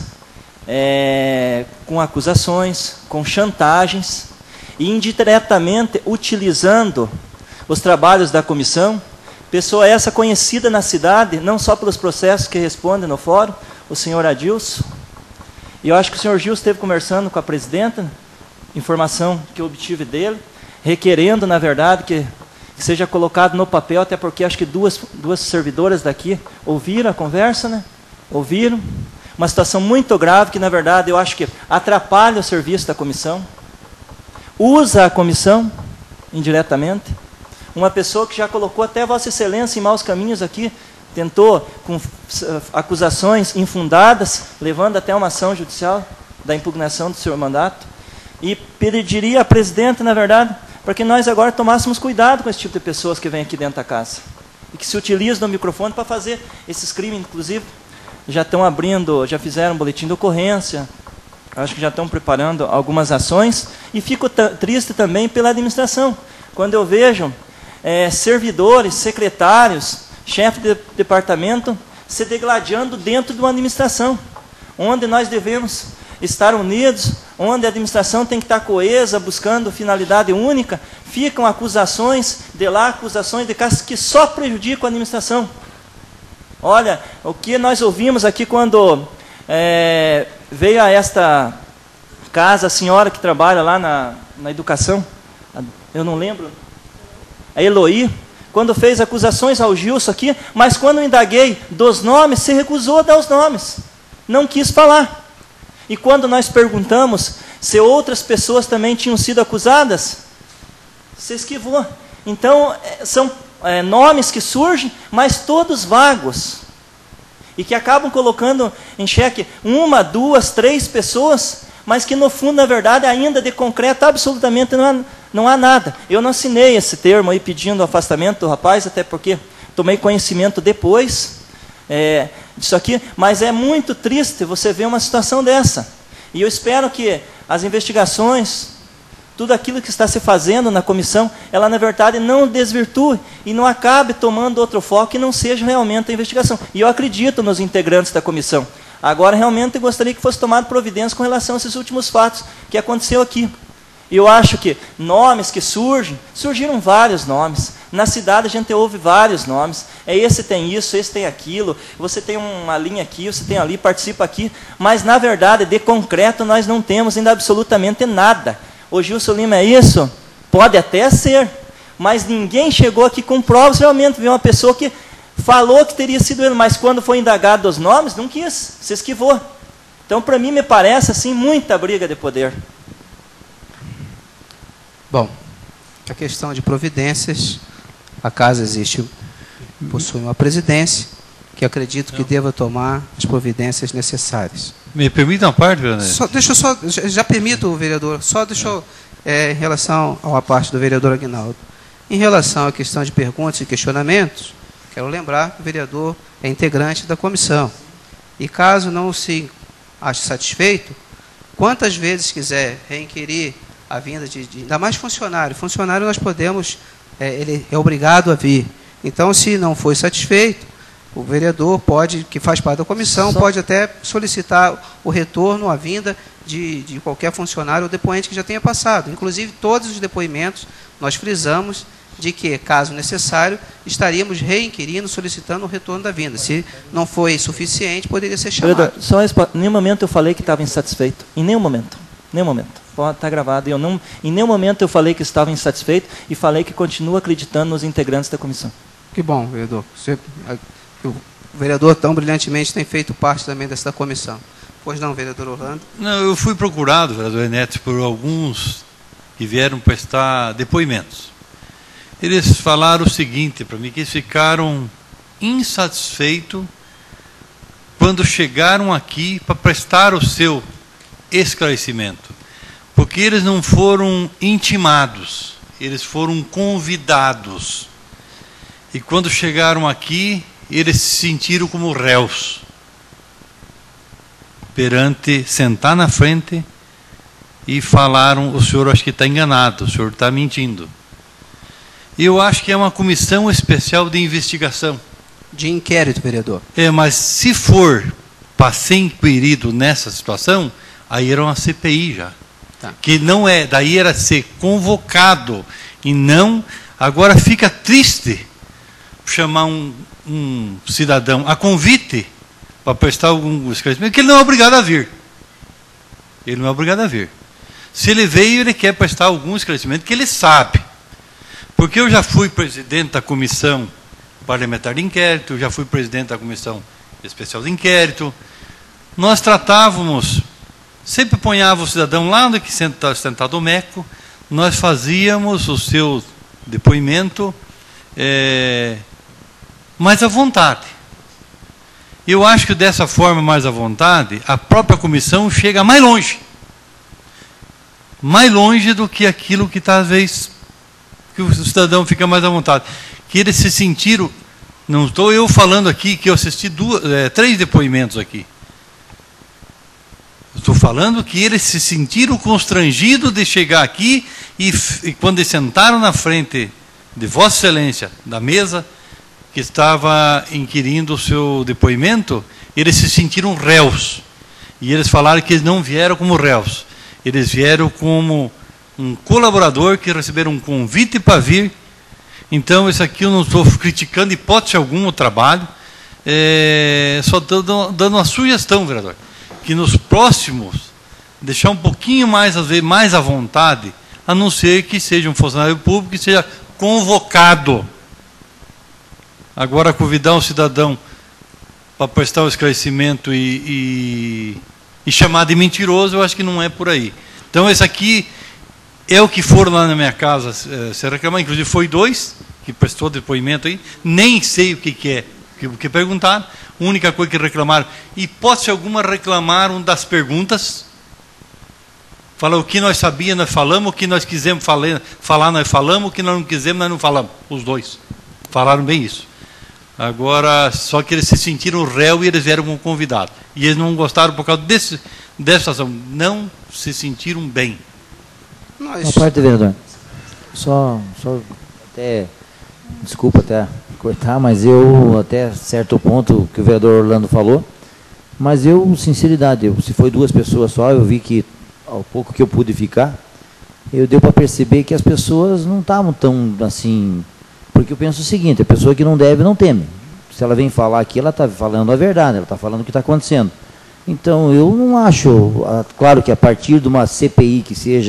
é, com acusações, com chantagens e indiretamente utilizando os trabalhos da comissão, pessoa essa conhecida na cidade, não só pelos processos que respondem no fórum, o senhor Adilson. E eu acho que o senhor Gilson esteve conversando com a presidenta, informação que eu obtive dele, requerendo, na verdade, que, que seja colocado no papel, até porque acho que duas, duas servidoras daqui ouviram a conversa, né? Ouviram. Uma situação muito grave que, na verdade, eu acho que atrapalha o serviço da comissão, usa a comissão indiretamente. Uma pessoa que já colocou até Vossa Excelência em maus caminhos aqui, tentou, com acusações infundadas, levando até uma ação judicial da impugnação do seu mandato. E pediria à presidenta, na verdade, para que nós agora tomássemos cuidado com esse tipo de pessoas que vêm aqui dentro da casa. E que se utilizam do microfone para fazer esses crimes, inclusive, já estão abrindo, já fizeram um boletim de ocorrência, acho que já estão preparando algumas ações, e fico triste também pela administração, quando eu vejo é, servidores, secretários, chefe de departamento se degladiando dentro de uma administração, onde nós devemos estar unidos, onde a administração tem que estar coesa, buscando finalidade única, ficam acusações de lá, acusações de cá, que só prejudicam a administração. Olha, o que nós ouvimos aqui quando é, veio a esta casa a senhora que trabalha lá na, na educação, eu não lembro, a Eloí, quando fez acusações ao Gilson aqui, mas quando eu indaguei dos nomes, se recusou a dar os nomes, não quis falar. E quando nós perguntamos se outras pessoas também tinham sido acusadas, se esquivou. Então, são é, nomes que surgem, mas todos vagos, e que acabam colocando em xeque uma, duas, três pessoas, mas que no fundo, na verdade, ainda de concreto, absolutamente não há, não há nada. Eu não assinei esse termo aí pedindo o afastamento do rapaz, até porque tomei conhecimento depois é, disso aqui, mas é muito triste você ver uma situação dessa. E eu espero que as investigações, tudo aquilo que está se fazendo na comissão, ela na verdade não desvirtue e não acabe tomando outro foco e não seja realmente a investigação. E eu acredito nos integrantes da comissão. Agora, realmente, eu gostaria que fosse tomado providência com relação a esses últimos fatos que aconteceu aqui. E eu acho que nomes que surgem, surgiram vários nomes. Na cidade a gente ouve vários nomes. É esse tem isso, esse tem aquilo, você tem uma linha aqui, você tem ali, participa aqui. Mas, na verdade, de concreto, nós não temos ainda absolutamente nada. O Gilson Lima é isso, Pode até ser, mas ninguém chegou aqui com provas, realmente viu uma pessoa que falou que teria sido ele, mas quando foi indagado os nomes, não quis, se esquivou. Então, para mim, me parece assim, muita briga de poder. Bom, a questão de providências, a casa existe, possui uma presidência, que acredito que deva tomar as providências necessárias. Me permita uma parte, vereador? Só, deixa eu só, já, já permito, vereador, só deixa eu, é, em relação à parte do vereador Aguinaldo. Em relação à questão de perguntas e questionamentos, quero lembrar que o vereador é integrante da comissão. E caso não se ache satisfeito, quantas vezes quiser reinquirir a vinda de, de ainda mais funcionário. Funcionário nós podemos, é, ele é obrigado a vir. Então, se não for satisfeito, o vereador pode, que faz parte da comissão, Só... pode até solicitar o retorno, a vinda de, de qualquer funcionário ou depoente que já tenha passado. Inclusive, todos os depoimentos, nós frisamos de que, caso necessário, estaríamos reinquirindo, solicitando o retorno da vinda. Se não foi suficiente, poderia ser chamado. Vereador, só em nenhum momento eu falei que estava insatisfeito. Em nenhum momento. Nenhum momento. Pode estar gravado. Eu não, em nenhum momento eu falei que estava insatisfeito e falei que continuo acreditando nos integrantes da comissão. Que bom, vereador. Você, o vereador tão brilhantemente tem feito parte também dessa comissão. Pois não, vereador Orlando? Não, eu fui procurado, vereador Enéas, por alguns que vieram prestar depoimentos. Eles falaram o seguinte para mim, que eles ficaram insatisfeitos quando chegaram aqui para prestar o seu esclarecimento. Porque eles não foram intimados, eles foram convidados. E quando chegaram aqui, eles se sentiram como réus. Perante, sentar na frente e falaram, o senhor acho que está enganado, o senhor está mentindo. Eu acho que é uma comissão especial de investigação. De inquérito, vereador. É, mas se for para ser inquirido nessa situação, aí era uma C P I já. Tá. Que não é, daí era ser convocado e não. Agora fica triste chamar um, um cidadão a convite para prestar algum esclarecimento, que ele não é obrigado a vir. Ele não é obrigado a vir. Se ele veio, ele quer prestar algum esclarecimento que ele sabe. Porque eu já fui presidente da comissão parlamentar de inquérito, já fui presidente da comissão especial de inquérito. Nós tratávamos, sempre ponhava o cidadão lá onde que senta, sentado o meco, nós fazíamos o seu depoimento é, mais à vontade. Eu acho que dessa forma, mais à vontade, a própria comissão chega mais longe. Mais longe do que aquilo que está, às vezes, que o cidadão fica mais à vontade. Que eles se sentiram, não estou eu falando aqui que eu assisti duas, é, três depoimentos aqui. Estou falando que eles se sentiram constrangidos de chegar aqui e, e quando eles sentaram na frente de Vossa Excelência, da mesa que estava inquirindo o seu depoimento, eles se sentiram réus. E eles falaram que eles não vieram como réus. Eles vieram como um colaborador que receberam um convite para vir. Então, isso aqui eu não estou criticando hipótese alguma o trabalho, é, só dando, dando uma sugestão, vereador, que nos próximos, deixar um pouquinho mais, às vezes, mais à vontade, a não ser que seja um funcionário público que seja convocado. Agora, convidar um cidadão para prestar um esclarecimento e, e, e chamar de mentiroso, eu acho que não é por aí. Então, esse aqui é o que foram lá na minha casa é, se reclamar, inclusive foi dois que prestou depoimento aí, nem sei o que, que é, o que, que perguntaram, a única coisa que reclamaram, hipótese alguma reclamaram das perguntas, falaram o que nós sabíamos, nós falamos, o que nós quisemos falar, falar nós falamos, o que nós não quisemos, nós não falamos, os dois, falaram bem isso. Agora, só que eles se sentiram réu e eles vieram como convidado, e eles não gostaram por causa desse, dessa ação, não se sentiram bem. Uma parte, vereador. Só, só até, desculpa até cortar, mas eu, até certo ponto que o vereador Orlando falou, mas eu, sinceridade, eu, se foi duas pessoas só, eu vi que, ao pouco que eu pude ficar, eu deu para perceber que as pessoas não estavam tão, assim, porque eu penso o seguinte, a pessoa que não deve, não teme. Se ela vem falar aqui, ela está falando a verdade, ela está falando o que está acontecendo. Então, eu não acho, claro que a partir de uma C P I que seja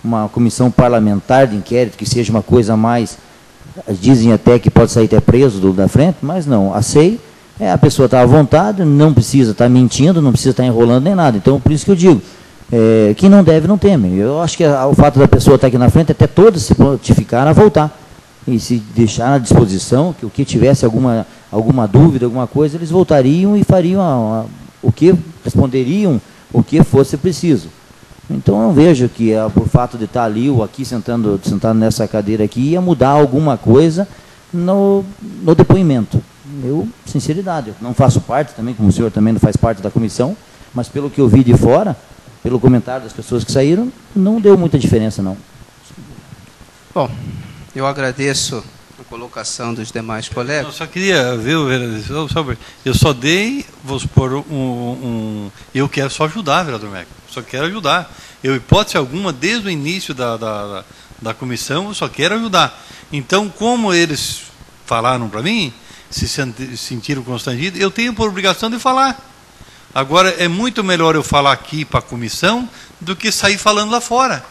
uma comissão parlamentar de inquérito, que seja uma coisa mais, dizem até que pode sair até preso do, da frente, mas não, a S E I, é, a pessoa está à vontade, não precisa estar tá mentindo, não precisa estar tá enrolando nem nada. Então, por isso que eu digo, é, quem não deve não teme. Eu acho que a, o fato da pessoa estar tá aqui na frente, até todos se prontificaram a voltar. E se deixar à disposição, que o que tivesse alguma, alguma dúvida, alguma coisa, eles voltariam e fariam a, a, o que, responderiam o que fosse preciso. Então, eu não vejo que, é, por fato de estar ali ou aqui, sentando, sentado nessa cadeira aqui, ia mudar alguma coisa no, no depoimento. Eu, sinceridade, eu não faço parte também, como o senhor também não faz parte da comissão, mas pelo que eu vi de fora, pelo comentário das pessoas que saíram, não deu muita diferença, não. Bom, eu agradeço a colocação dos demais colegas. Eu só queria ver, vereador, eu só dei, vou supor, um, um... Eu quero só ajudar, vereador Meco, só quero ajudar. Eu, hipótese alguma, desde o início da, da, da comissão, eu só quero ajudar. Então, como eles falaram para mim, se sentiram constrangidos, eu tenho por obrigação de falar. Agora, é muito melhor eu falar aqui para a comissão do que sair falando lá fora.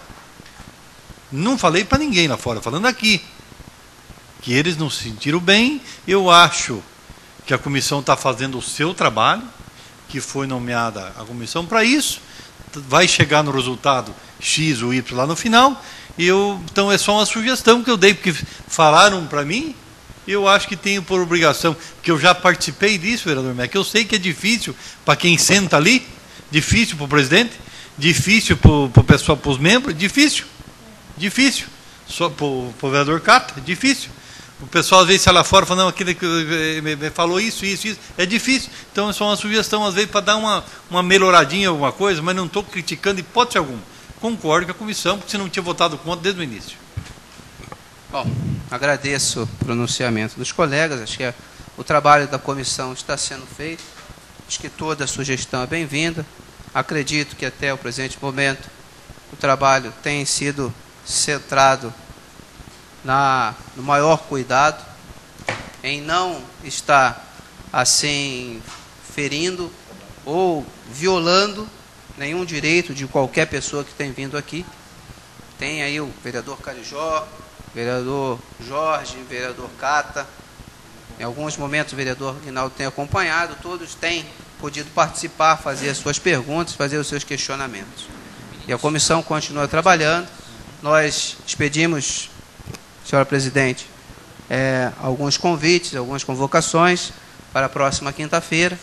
Não falei para ninguém lá fora, falando aqui. Que eles não se sentiram bem. Eu acho que a comissão está fazendo o seu trabalho, que foi nomeada a comissão para isso. Vai chegar no resultado X ou Y lá no final. E eu, então, é só uma sugestão que eu dei, porque falaram para mim. Eu acho que tenho por obrigação, que eu já participei disso, vereador Meco, eu sei que é difícil para quem senta ali, difícil para o presidente, difícil para o pessoal, para os membros, difícil, difícil, só para o vereador Cata, difícil. O pessoal às vezes sai lá fora falando, não, aquele que me falou isso, isso, isso, é difícil. Então é só uma sugestão, às vezes, para dar uma, uma melhoradinha, alguma coisa, mas não estou criticando hipótese alguma. Concordo com a comissão, porque você não tinha votado contra desde o início. Bom, agradeço o pronunciamento dos colegas, acho que o trabalho da comissão está sendo feito, acho que toda sugestão é bem-vinda, acredito que até o presente momento o trabalho tem sido centrado na, no maior cuidado, em não estar assim ferindo ou violando nenhum direito de qualquer pessoa que tem vindo aqui. Tem aí o vereador Carijó, vereador Jorge, vereador Cata, em alguns momentos o vereador Aguinaldo tem acompanhado, todos têm podido participar, fazer as suas perguntas, fazer os seus questionamentos. E a comissão continua trabalhando. Nós expedimos, senhora presidente, é, alguns convites, algumas convocações para a próxima quinta-feira.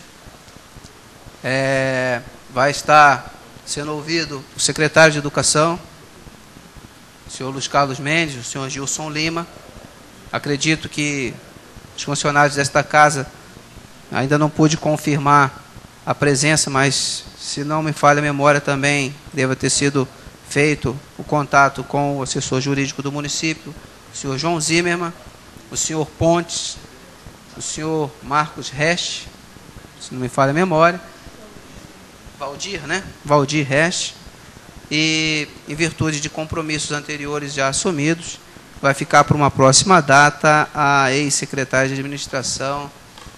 É, vai estar sendo ouvido o secretário de Educação, o senhor Luiz Carlos Mendes, o senhor Gilson Lima. Acredito que os funcionários desta casa, ainda não pude confirmar a presença, mas se não me falha a memória também, deva ter sido feito o contato com o assessor jurídico do município, o senhor João Zimmermann, o senhor Pontes, o senhor Marcos Resch, se não me falha a memória, Valdir, né? Valdir Resch. E, em virtude de compromissos anteriores já assumidos, vai ficar para uma próxima data a ex-secretária de administração,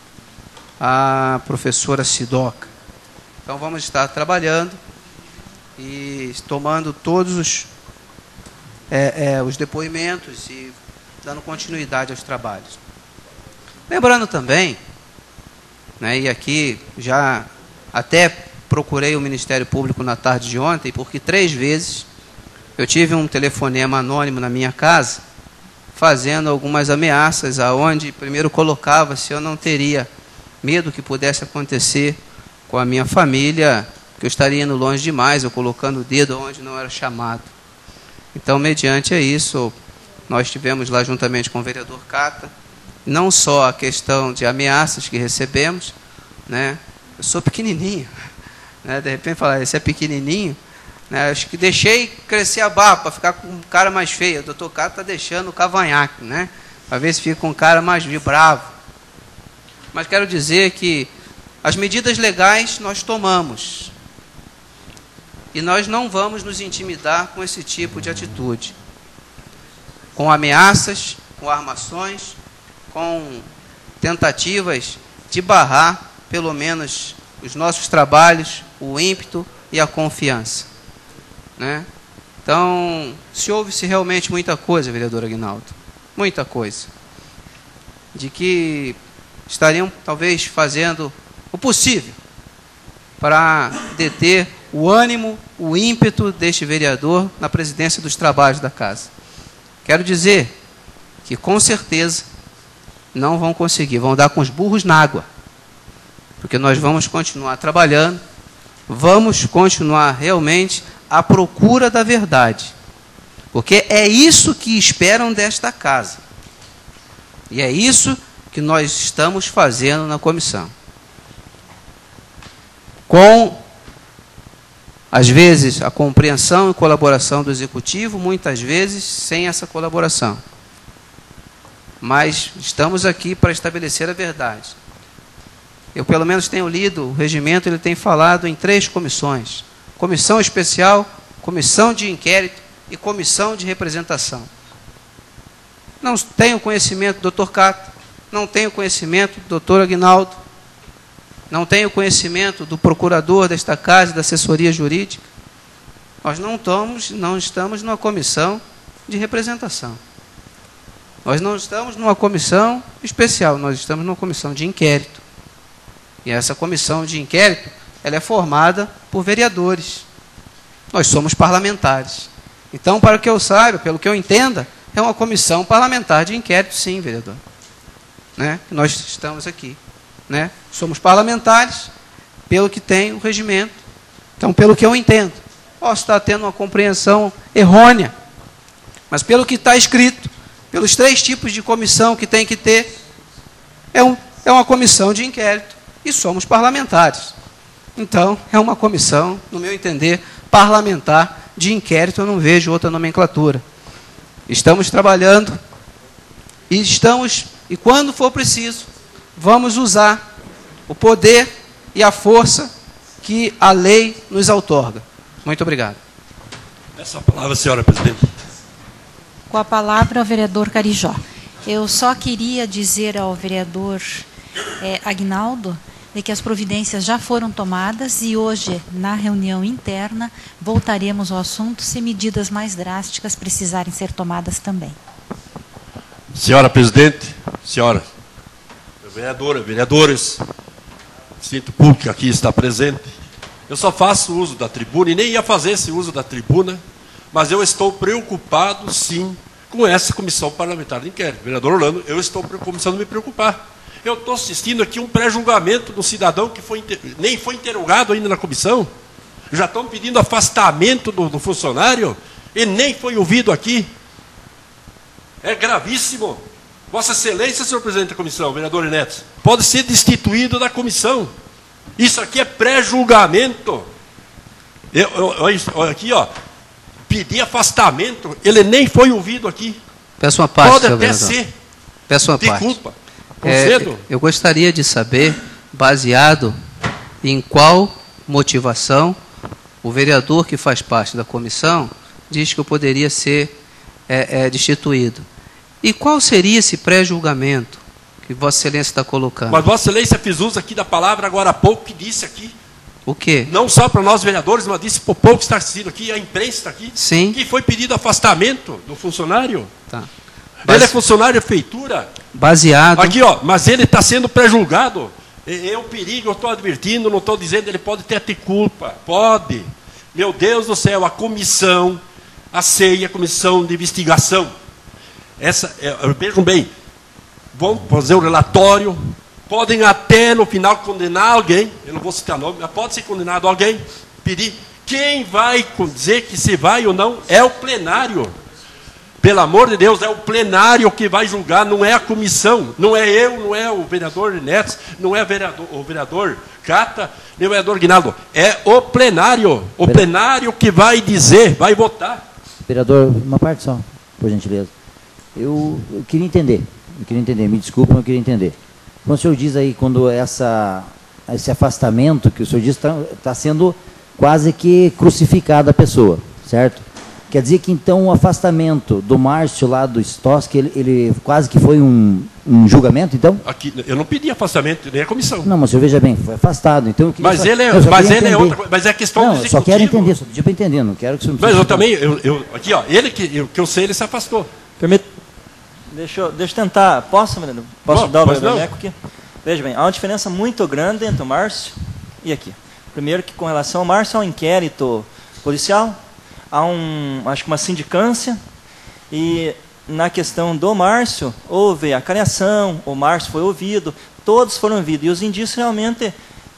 a professora Sidoca. Então, vamos estar trabalhando e tomando todos os, é, é, os depoimentos e dando continuidade aos trabalhos. Lembrando também, né, e aqui já até procurei o Ministério Público na tarde de ontem, porque três vezes eu tive um telefonema anônimo na minha casa, fazendo algumas ameaças, aonde primeiro colocava se eu não teria medo que pudesse acontecer com a minha família, que eu estaria indo longe demais, ou colocando o dedo onde não era chamado. Então, mediante isso, nós tivemos lá juntamente com o vereador Cata, não só a questão de ameaças que recebemos, né? Eu sou pequenininho, né? De repente falar, esse é pequenininho, né? Acho que deixei crescer a barba para ficar com um cara mais feio. O doutor Cata está deixando o cavanhaque, né? Para ver se fica com um cara mais bravo. Mas quero dizer que as medidas legais nós tomamos. E nós não vamos nos intimidar com esse tipo de atitude. Com ameaças, com armações, com tentativas de barrar, pelo menos, os nossos trabalhos, o ímpeto e a confiança, né? Então, Então, se ouve-se realmente muita coisa, vereador Aguinaldo, muita coisa, de que estariam talvez fazendo o possível para deter o ânimo, o ímpeto deste vereador na presidência dos trabalhos da casa. Quero dizer que com certeza não vão conseguir, vão dar com os burros na água, porque nós vamos continuar trabalhando, vamos continuar realmente à procura da verdade, porque é isso que esperam desta casa, e é isso que nós estamos fazendo na comissão. Com, às vezes, a compreensão e colaboração do Executivo, muitas vezes sem essa colaboração. Mas estamos aqui para estabelecer a verdade. Eu, pelo menos, tenho lido o regimento, ele tem falado em três comissões. Comissão especial, comissão de inquérito e comissão de representação. Não tenho conhecimento do doutor Cata, não tenho conhecimento do doutor Aguinaldo, não tenho conhecimento do procurador desta casa e da assessoria jurídica. Nós não estamos, não estamos numa comissão de representação. Nós não estamos numa comissão especial, nós estamos numa comissão de inquérito. E essa comissão de inquérito, ela é formada por vereadores. Nós somos parlamentares. Então, para que eu saiba, pelo que eu entenda, é uma comissão parlamentar de inquérito, sim, vereador. Né? Nós estamos aqui. Né? Somos parlamentares, pelo que tem o regimento. Então, pelo que eu entendo, posso estar tendo uma compreensão errônea, mas pelo que está escrito, pelos três tipos de comissão que tem que ter, é, um, é uma comissão de inquérito, e somos parlamentares. Então, é uma comissão, no meu entender, parlamentar de inquérito, eu não vejo outra nomenclatura. Estamos trabalhando, e estamos, e quando for preciso, vamos usar o poder e a força que a lei nos outorga. Muito obrigado. Essa palavra, senhora presidente. Com a palavra, o vereador Carijó. Eu só queria dizer ao vereador é, Aguinaldo de que as providências já foram tomadas e hoje, na reunião interna, voltaremos ao assunto se medidas mais drásticas precisarem ser tomadas também. Senhora presidente, senhora, vereadora, vereadores, sinto público que aqui está presente. Eu só faço uso da tribuna e nem ia fazer esse uso da tribuna, mas eu estou preocupado, sim, com essa comissão parlamentar de inquérito. Vereador Orlando, eu estou começando a me preocupar. Eu estou assistindo aqui um pré-julgamento do cidadão que foi, nem foi interrogado ainda na comissão. Já estão pedindo afastamento do, do funcionário e nem foi ouvido aqui. É gravíssimo. Vossa Excelência, senhor presidente da comissão, vereador Inetes, pode ser destituído da comissão. Isso aqui é pré-julgamento. Eu, eu, eu, aqui, ó, pedir afastamento, ele nem foi ouvido aqui. Peço uma parte, pode até vereador. ser. Peço uma parte. Desculpa. É, eu gostaria de saber, baseado em qual motivação o vereador que faz parte da comissão diz que eu poderia ser é, é, destituído. E qual seria esse pré-julgamento que Vossa Excelência está colocando? Mas Vossa Excelência fez uso aqui da palavra agora há pouco que disse aqui. O quê? Não só para nós vereadores, mas disse para o povo que está assistindo aqui, a imprensa está aqui. Sim. Que foi pedido afastamento do funcionário. Tá. Base... Ele é funcionário da prefeitura. Baseado... Aqui, ó, mas ele está sendo pré-julgado. É o perigo, eu estou advertindo, não estou dizendo, ele pode ter até culpa. Pode. Meu Deus do céu, a comissão, a ceia, a comissão de investigação. Essa, é, vejam bem, vão fazer o relatório, podem até no final condenar alguém, eu não vou citar nome, mas pode ser condenado alguém, pedir. Quem vai dizer que se vai ou não é o plenário. Pelo amor de Deus, é o plenário que vai julgar, não é a comissão, não é eu, não é o vereador Netes, não é o vereador, o vereador Cata, nem o vereador Guinaldo, é o plenário, o plenário que vai dizer, vai votar. Vereador, uma parte só, por gentileza. Eu, eu queria entender, eu queria entender, me desculpa, mas eu queria entender. Quando o senhor diz aí, quando essa, esse afastamento que o senhor diz está tá sendo quase que crucificada a pessoa, certo? Quer dizer que então o afastamento do Márcio lá do Stoski, ele, ele quase que foi um, um julgamento, então? Aqui, eu não pedi afastamento, nem a comissão. Não, mas o senhor veja bem, foi afastado. Então eu mas só, ele é, eu mas ele é outra coisa, mas é questão não, do executivo. Só quero entender, só pedi para entender, não quero que o senhor... Mas eu também, eu, eu, aqui ó, ele que eu, que eu sei, ele se afastou. Permita, deixa eu, deixa eu tentar, posso, Mariano? Posso Bom, dar o pois meu não. eco aqui? Veja bem, há uma diferença muito grande entre o Márcio e aqui. Primeiro que com relação ao Márcio, há um inquérito policial, há um, acho que uma sindicância, e na questão do Márcio, houve a careação, o Márcio foi ouvido, todos foram ouvidos, e os indícios realmente,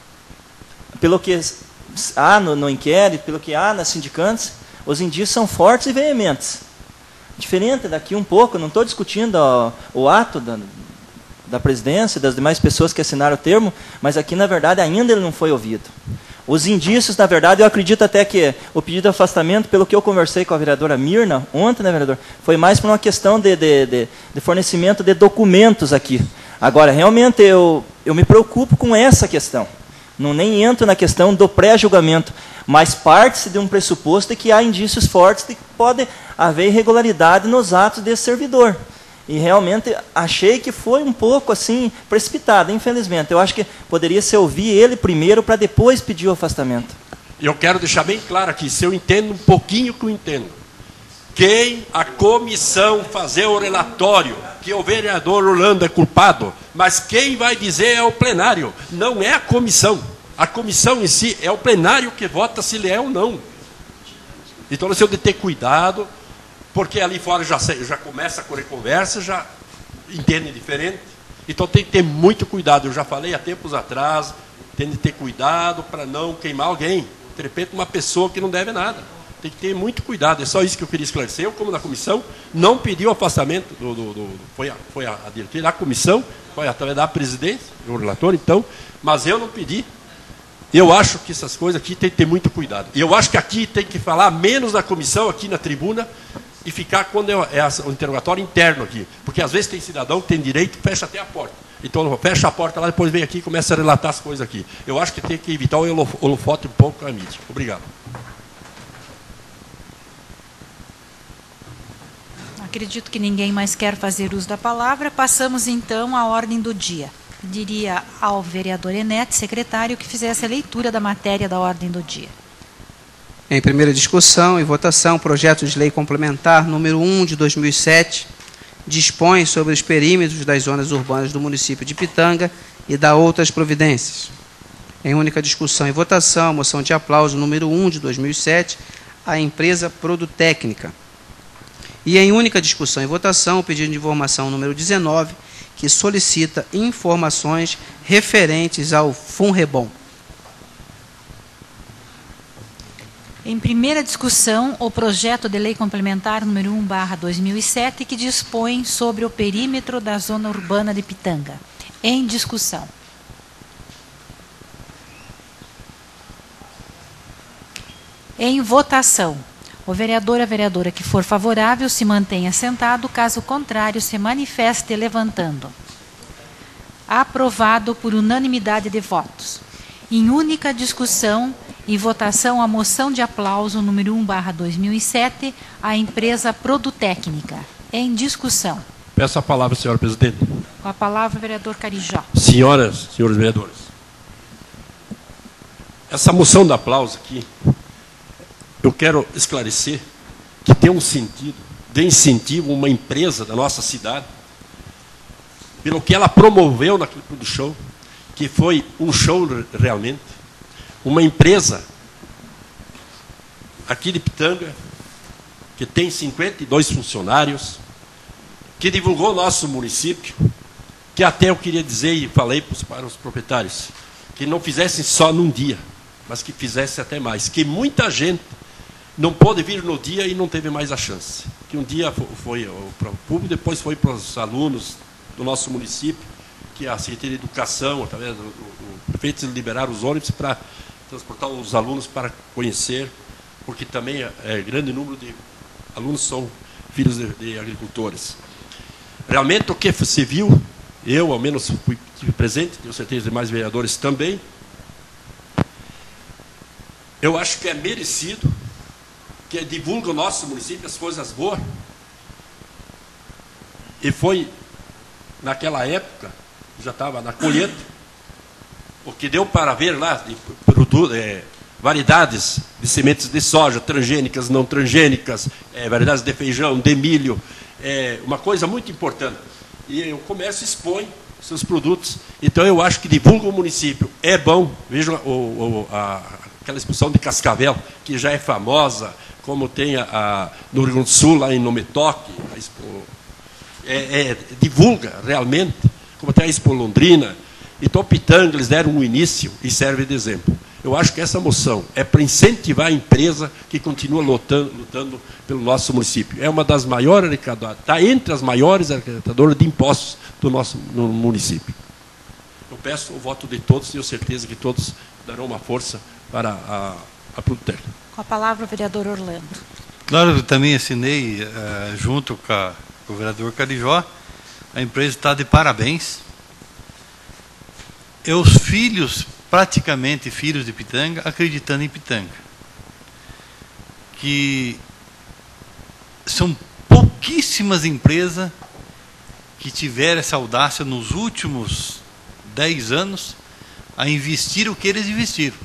pelo que há no, no inquérito, pelo que há nas sindicâncias, os indícios são fortes e veementes. Diferente daqui um pouco, não estou discutindo ó, o ato da, da presidência, das demais pessoas que assinaram o termo, mas aqui, na verdade, ainda ele não foi ouvido. Os indícios, na verdade, eu acredito até que o pedido de afastamento, pelo que eu conversei com a vereadora Mirna, ontem, né, vereador, foi mais por uma questão de, de, de, de fornecimento de documentos aqui. Agora, realmente, eu, eu me preocupo com essa questão. Não nem entro na questão do pré-julgamento, mas parte-se de um pressuposto de que há indícios fortes de que pode haver irregularidade nos atos desse servidor. E realmente achei que foi um pouco assim precipitado, infelizmente. Eu acho que poderia se ouvir ele primeiro para depois pedir o afastamento. Eu quero deixar bem claro aqui, se eu entendo um pouquinho que eu entendo. Quem a comissão fazer o relatório que o vereador Orlando é culpado, mas quem vai dizer é o plenário, não é a comissão. A comissão em si é o plenário que vota se ele é ou não. Então nós temos de ter cuidado, porque ali fora já, já começa a correr conversa, já entende diferente. Então tem que ter muito cuidado. Eu já falei há tempos atrás, tem de ter cuidado para não queimar alguém. De repente, uma pessoa que não deve nada. Tem que ter muito cuidado. É só isso que eu queria esclarecer. Eu, como na comissão, não pedi o afastamento. Do, do, do, foi a, foi a, a diretoria da comissão, foi através da presidência, do relator, então, mas eu não pedi. Eu acho que essas coisas aqui tem que ter muito cuidado. E eu acho que aqui tem que falar menos na comissão, aqui na tribuna, e ficar quando é o interrogatório interno aqui. Porque às vezes tem cidadão que tem direito, fecha até a porta. Então fecha a porta lá, depois vem aqui e começa a relatar as coisas aqui. Eu acho que tem que evitar o holofote um pouco com a mídia. Obrigado. Acredito que ninguém mais quer fazer uso da palavra. Passamos então à ordem do dia. Diria ao vereador Enete, secretário, que fizesse a leitura da matéria da ordem do dia. Em primeira discussão e votação, projeto de lei complementar número um de dois mil e sete, dispõe sobre os perímetros das zonas urbanas do município de Pitanga e dá outras providências. Em única discussão e votação, a moção de aplauso número um de dois mil e sete, à empresa Produtécnica. E em única discussão e votação, o pedido de informação número dezenove, que solicita informações referentes ao Funrebom. Em primeira discussão, o projeto de lei complementar número um barra dois mil e sete, que dispõe sobre o perímetro da zona urbana de Pitanga. Em discussão. Em votação. O vereador ou a vereadora que for favorável se mantenha sentado, caso contrário se manifeste levantando. Aprovado por unanimidade de votos. Em única discussão e votação a moção de aplauso número um barra dois mil e sete, à empresa Produtécnica. Em discussão. Peço a palavra, senhora presidente. Com a palavra, o vereador Carijó. Senhoras, senhores vereadores. Essa moção de aplauso aqui, eu quero esclarecer que tem um sentido de incentivo a uma empresa da nossa cidade, pelo que ela promoveu naquele do show, que foi um show realmente, uma empresa aqui de Pitanga, que tem cinquenta e dois funcionários, que divulgou o nosso município, que até eu queria dizer e falei para os, para os proprietários, que não fizessem só num dia, mas que fizessem até mais, que muita gente não pôde vir no dia e não teve mais a chance. Que um dia foi para o público, depois foi para os alunos do nosso município, que a Secretaria de Educação, através do, do, do prefeito, liberaram os ônibus para transportar os alunos para conhecer, porque também é, é grande número de alunos são filhos de, de agricultores. Realmente o que se viu, eu ao menos fui, tive presente, tenho certeza de mais vereadores também, eu acho que é merecido que divulga o nosso município, as coisas boas. E foi, naquela época, já estava na colheita, o que deu para ver lá, de, de, é, variedades de sementes de soja, transgênicas, não transgênicas, é, variedades de feijão, de milho, é uma coisa muito importante. E o comércio expõe seus produtos. Então, eu acho que divulga o município. É bom. Vejam o, o, a, aquela exposição de Cascavel, que já é famosa, como tem a, a, no Rio Grande do Sul, lá em Nometoque, a Expo, é, é, divulga realmente, como tem a Expo Londrina. Então, Pitanga, eles deram um início e serve de exemplo. Eu acho que essa moção é para incentivar a empresa que continua lutando, lutando pelo nosso município. É uma das maiores arrecadadoras, está entre as maiores arrecadadoras de impostos do nosso no município. Eu peço o voto de todos e tenho certeza que todos darão uma força para a, a Produtec. Com a palavra o vereador Orlando. Claro, eu também assinei, uh, junto com, a, com o vereador Carijó, a empresa está de parabéns. E os filhos, praticamente filhos de Pitanga, acreditando em Pitanga. Que são pouquíssimas empresas que tiveram essa audácia nos últimos dez anos a investir o que eles investiram.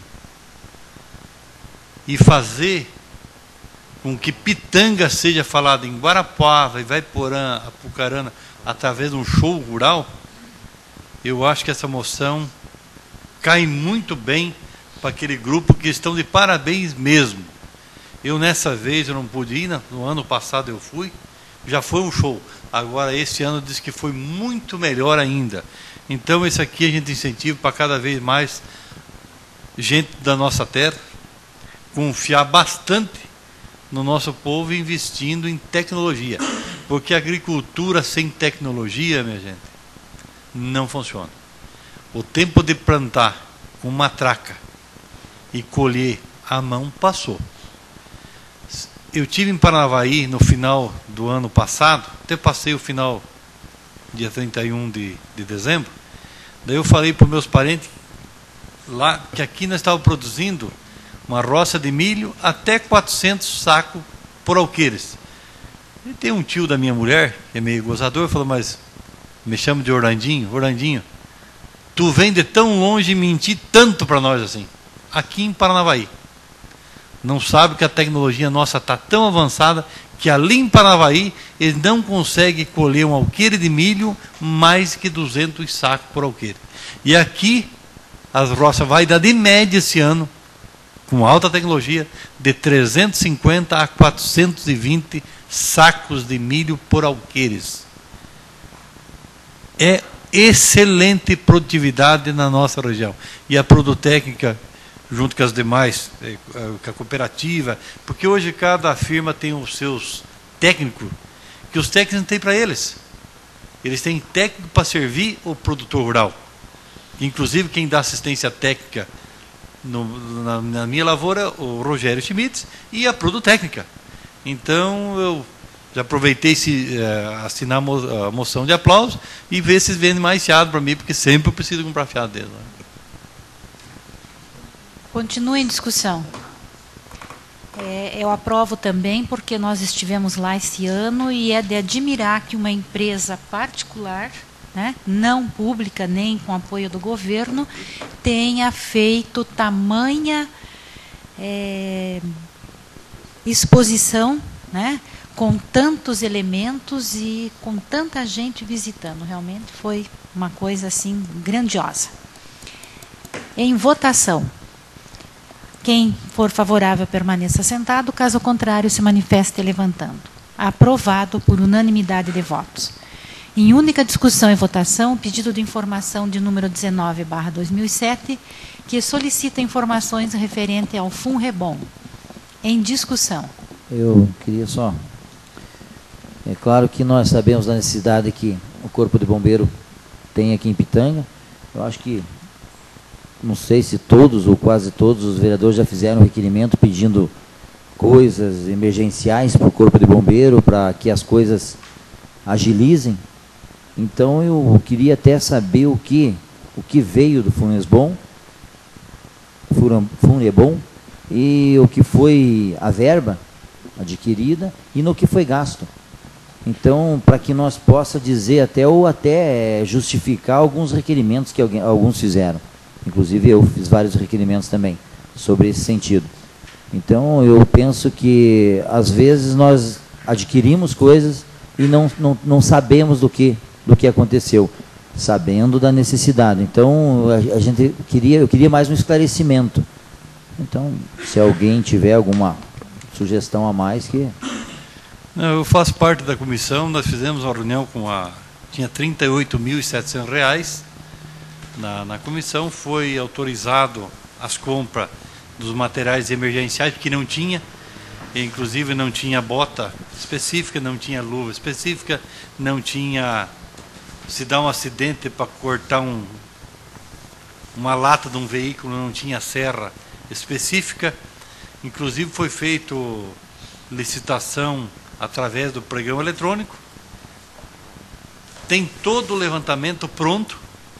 E fazer com que Pitanga seja falada em Guarapuava, Ivaiporã, Apucarana, através de um show rural. Eu acho que essa moção cai muito bem para aquele grupo que estão de parabéns mesmo. Eu, nessa vez, eu não pude ir, no ano passado eu fui, já foi um show. Agora, esse ano, diz que foi muito melhor ainda. Então, esse aqui a gente incentiva para cada vez mais gente da nossa terra confiar bastante no nosso povo investindo em tecnologia. Porque a agricultura sem tecnologia, minha gente, não funciona. O tempo de plantar com matraca e colher à mão passou. Eu tive em Paranavaí no final do ano passado, até passei o final, dia trinta e um de, de dezembro, daí eu falei para os meus parentes lá que aqui nós estávamos produzindo uma roça de milho até quatrocentos sacos por alqueires. E tem um tio da minha mulher, que é meio gozador, falou, mas me chama de Orlandinho, Orlandinho, tu vem de tão longe mentir tanto para nós assim, aqui em Paranavaí. Não sabe que a tecnologia nossa está tão avançada que ali em Paranavaí eles não conseguem colher um alqueire de milho mais que duzentos sacos por alqueire. E aqui as roças vai dar de média esse ano, com alta tecnologia, de trezentos e cinquenta a quatrocentos e vinte sacos de milho por alqueires. É excelente produtividade na nossa região. E a Produtécnica, junto com as demais, com a cooperativa, porque hoje cada firma tem os seus técnicos, que os técnicos não têm para eles. Eles têm técnico para servir o produtor rural. Inclusive, quem dá assistência técnica no, na, na minha lavoura, o Rogério Schmitz, e a Produtécnica. Então, eu já aproveitei se uh, assinar a moção de aplauso e ver se vendem mais fiado para mim, porque sempre eu preciso comprar fiado deles. Né? Continua em discussão. É, eu aprovo também, porque nós estivemos lá esse ano e é de admirar que uma empresa particular, né, não pública nem com apoio do governo, tenha feito tamanha é, exposição, né, com tantos elementos e com tanta gente visitando. Realmente foi uma coisa assim grandiosa. Em votação. Quem for favorável permaneça sentado, caso contrário se manifeste levantando. Aprovado por unanimidade de votos. Em única discussão e votação, o pedido de informação de número dezenove barra dois mil e sete, que solicita informações referente ao FUNREBOM. Em discussão. Eu queria só... É claro que nós sabemos da necessidade que o Corpo de Bombeiro tem aqui em Pitanga. Eu acho que, não sei se todos ou quase todos os vereadores já fizeram requerimento pedindo coisas emergenciais para o Corpo de Bombeiro, para que as coisas agilizem. Então eu queria até saber o que, o que veio do FUNREBOM, FUNREBOM, e o que foi a verba, adquirida e no que foi gasto. Então, para que nós possa dizer até ou até justificar alguns requerimentos que alguém, alguns fizeram. Inclusive eu fiz vários requerimentos também sobre esse sentido. Então, eu penso que às vezes nós adquirimos coisas e não, não, não sabemos do que, do que aconteceu, sabendo da necessidade. Então, a, a gente queria, eu queria mais um esclarecimento. Então, se alguém tiver alguma sugestão a mais, que... Eu faço parte da comissão, nós fizemos uma reunião com a... Tinha trinta e oito mil e setecentos reais na, na comissão, foi autorizado as compras dos materiais emergenciais, porque não tinha, inclusive não tinha bota específica, não tinha luva específica, não tinha... Se dá um acidente para cortar um, uma lata de um veículo, não tinha serra específica. Inclusive foi feito licitação através do pregão eletrônico. Tem todo o levantamento pronto.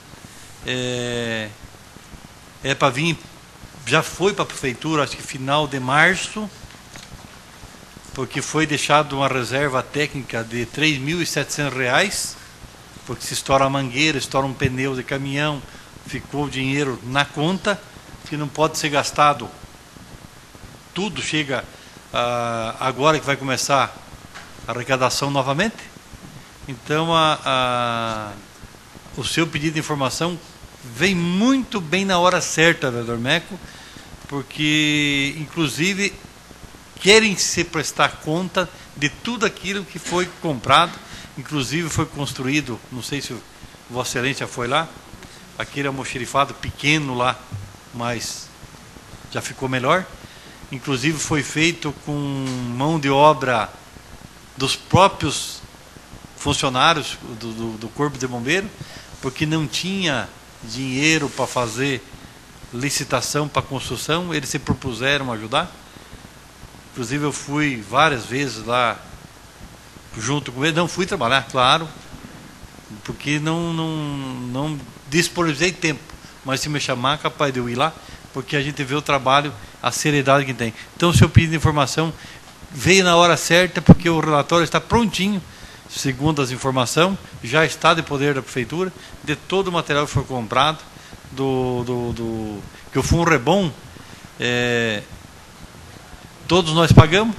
É, é para vir, já foi para a prefeitura, acho que final de março, porque foi deixado uma reserva técnica de três mil e setecentos reais, porque se estoura a mangueira, estoura um pneu de caminhão, ficou o dinheiro na conta, que não pode ser gastado. Tudo chega ah, agora que vai começar a arrecadação novamente. Então, a, a, o seu pedido de informação vem muito bem na hora certa, vereador Meco, porque, inclusive, querem se prestar conta de tudo aquilo que foi comprado. Inclusive, foi construído, não sei se o Vossa Excelência foi lá, aquele almoxerifado pequeno lá, mas já ficou melhor. Inclusive foi feito com mão de obra dos próprios funcionários do, do, do Corpo de Bombeiro, porque não tinha dinheiro para fazer licitação para construção, eles se propuseram ajudar. Inclusive eu fui várias vezes lá junto com eles, não fui trabalhar, claro, porque não, não, não disponibilizei tempo, mas se me chamar, capaz de eu ir lá, porque a gente vê o trabalho, a seriedade que tem. Então, o seu pedido de informação veio na hora certa, porque o relatório está prontinho, segundo as informações, já está de poder da prefeitura, de todo o material que foi comprado, do, do, do, que o Funrebom, é, todos nós pagamos,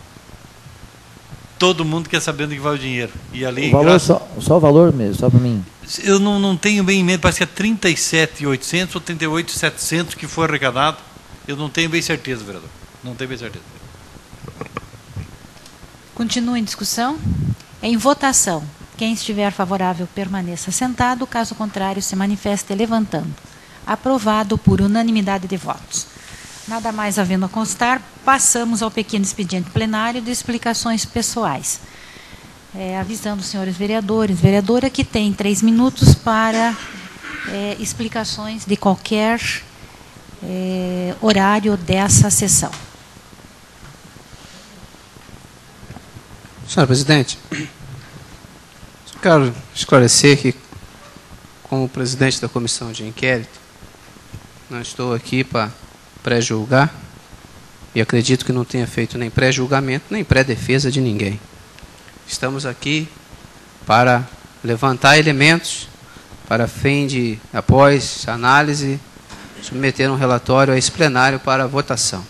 todo mundo quer saber onde que vai o dinheiro. E ali, o valor, graças... só, só o valor mesmo, só para mim. Eu não, não tenho bem em mente, parece que é trinta e sete mil e oitocentos ou trinta e oito mil e setecentos que foi arrecadado. Eu não tenho bem certeza, vereador. Não tenho bem certeza. Continua em discussão. Em votação. Quem estiver favorável permaneça sentado, caso contrário se manifeste levantando. Aprovado por unanimidade de votos. Nada mais havendo a constar, passamos ao pequeno expediente plenário de explicações pessoais. É, avisando os senhores vereadores, vereadora, que tem três minutos para é, explicações de qualquer é, horário dessa sessão. Senhora Presidente, eu quero esclarecer que, como presidente da comissão de inquérito, não estou aqui para pré-julgar e acredito que não tenha feito nem pré-julgamento, nem pré-defesa de ninguém. Estamos aqui para levantar elementos para fim de, após análise, submeter um relatório a esse plenário para votação.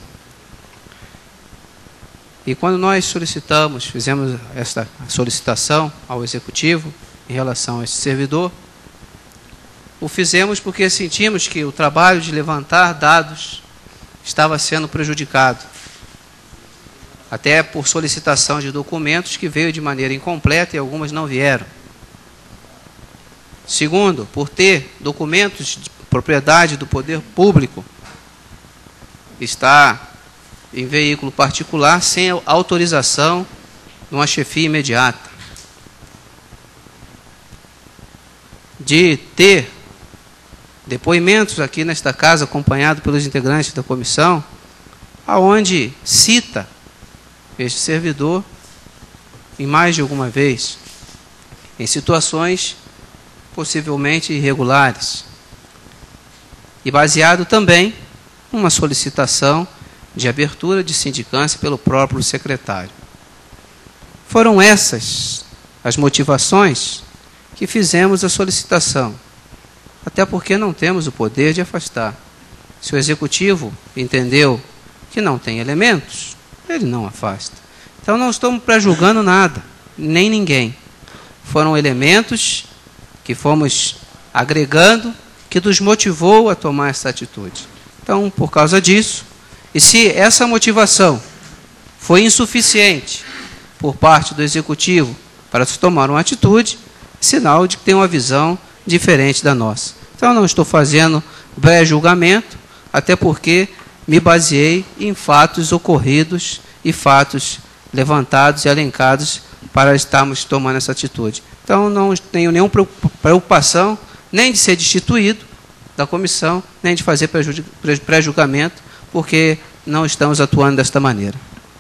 E quando nós solicitamos, fizemos esta solicitação ao Executivo em relação a esse servidor, o fizemos porque sentimos que o trabalho de levantar dados estava sendo prejudicado. Até por solicitação de documentos que veio de maneira incompleta e algumas não vieram. Segundo, por ter documentos de propriedade do poder público, está em veículo particular sem autorização de uma chefia imediata. De ter depoimentos aqui nesta casa, acompanhado pelos integrantes da comissão, aonde cita este servidor em mais de alguma vez, em situações possivelmente irregulares, e baseado também numa solicitação de abertura de sindicância pelo próprio secretário. Foram essas as motivações que fizemos a solicitação, até porque não temos o poder de afastar. Se o executivo entendeu que não tem elementos, ele não afasta. Então não estamos pré-julgando nada, nem ninguém. Foram elementos que fomos agregando, que nos motivou a tomar essa atitude. Então, por causa disso, e se essa motivação foi insuficiente por parte do executivo para se tomar uma atitude, sinal de que tem uma visão diferente da nossa. Então, não estou fazendo pré-julgamento, até porque me baseei em fatos ocorridos e fatos levantados e elencados para estarmos tomando essa atitude. Então, não tenho nenhuma preocupação nem de ser destituído da comissão, nem de fazer pré-julgamento, porque não estamos atuando desta maneira.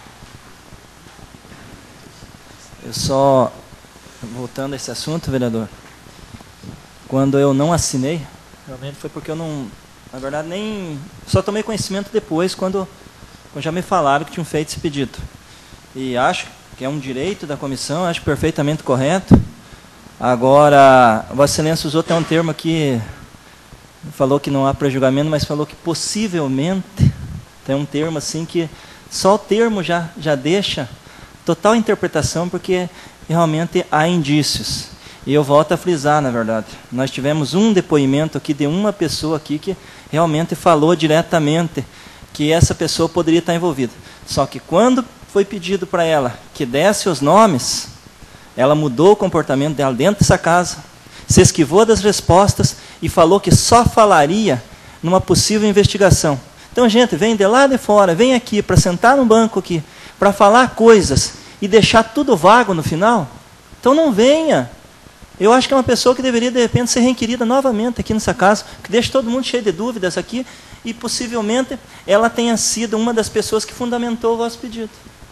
Eu só, voltando a esse assunto, vereador, quando eu não assinei, realmente foi porque eu não, na verdade, nem, só tomei conhecimento depois, quando, quando já me falaram que tinham feito esse pedido. E acho que é um direito da comissão, acho perfeitamente correto. Agora, Vossa Excelência usou até um termo aqui, falou que não há pré-julgamento, mas falou que possivelmente, tem um termo assim que só o termo já, já deixa total interpretação, porque realmente há indícios. E eu volto a frisar, na verdade, nós tivemos um depoimento aqui de uma pessoa aqui que realmente falou diretamente que essa pessoa poderia estar envolvida. Só que quando foi pedido para ela que desse os nomes, ela mudou o comportamento dela dentro dessa casa, se esquivou das respostas e falou que só falaria numa possível investigação. Então, gente, vem de lá de fora, vem aqui para sentar no banco aqui, para falar coisas e deixar tudo vago no final. Então não venha. Eu acho que é uma pessoa que deveria, de repente, ser requerida novamente aqui nessa casa, que deixa todo mundo cheio de dúvidas aqui, e possivelmente ela tenha sido uma das pessoas que fundamentou o vosso pedido.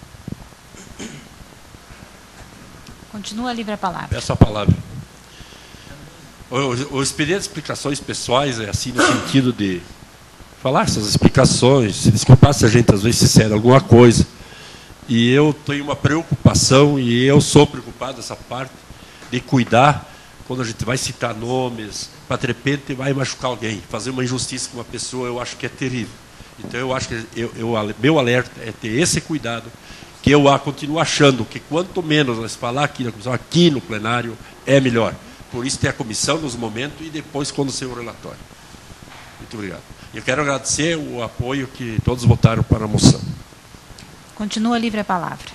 Continua livre a palavra. Peço a palavra. O, o expediente de explicações pessoais é assim no sentido de falar essas explicações, se desculpar se a gente às vezes se cede alguma coisa. E eu tenho uma preocupação, e eu sou preocupado nessa parte, de cuidar quando a gente vai citar nomes, para de repente vai machucar alguém, fazer uma injustiça com uma pessoa, eu acho que é terrível. Então eu acho que eu, eu, meu alerta é ter esse cuidado, que eu continuo achando que quanto menos nós falar aqui na comissão, aqui no plenário, é melhor. Por isso tem a comissão nos momentos e depois quando ser o relatório. Muito obrigado. Eu quero agradecer o apoio que todos votaram para a moção. Continua livre a palavra.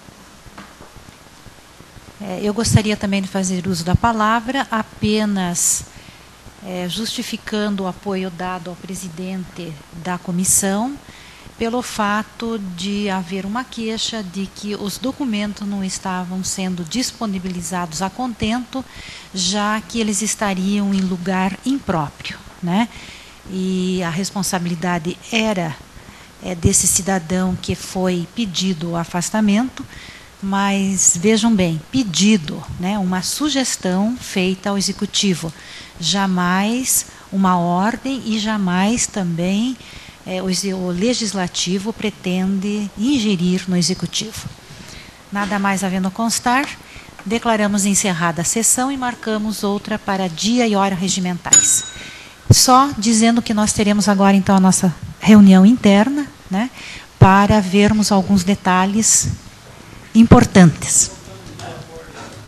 É, eu gostaria também de fazer uso da palavra, apenas é, justificando o apoio dado ao presidente da comissão, pelo fato de haver uma queixa de que os documentos não estavam sendo disponibilizados a contento, já que eles estariam em lugar impróprio, né? E a responsabilidade era é, desse cidadão que foi pedido o afastamento, mas vejam bem, pedido, né, uma sugestão feita ao executivo, jamais uma ordem e jamais também é, o, o legislativo pretende ingerir no executivo. Nada mais havendo constar, declaramos encerrada a sessão e marcamos outra para dia e hora regimentais. Só dizendo que nós teremos agora então a nossa reunião interna, né, para vermos alguns detalhes importantes.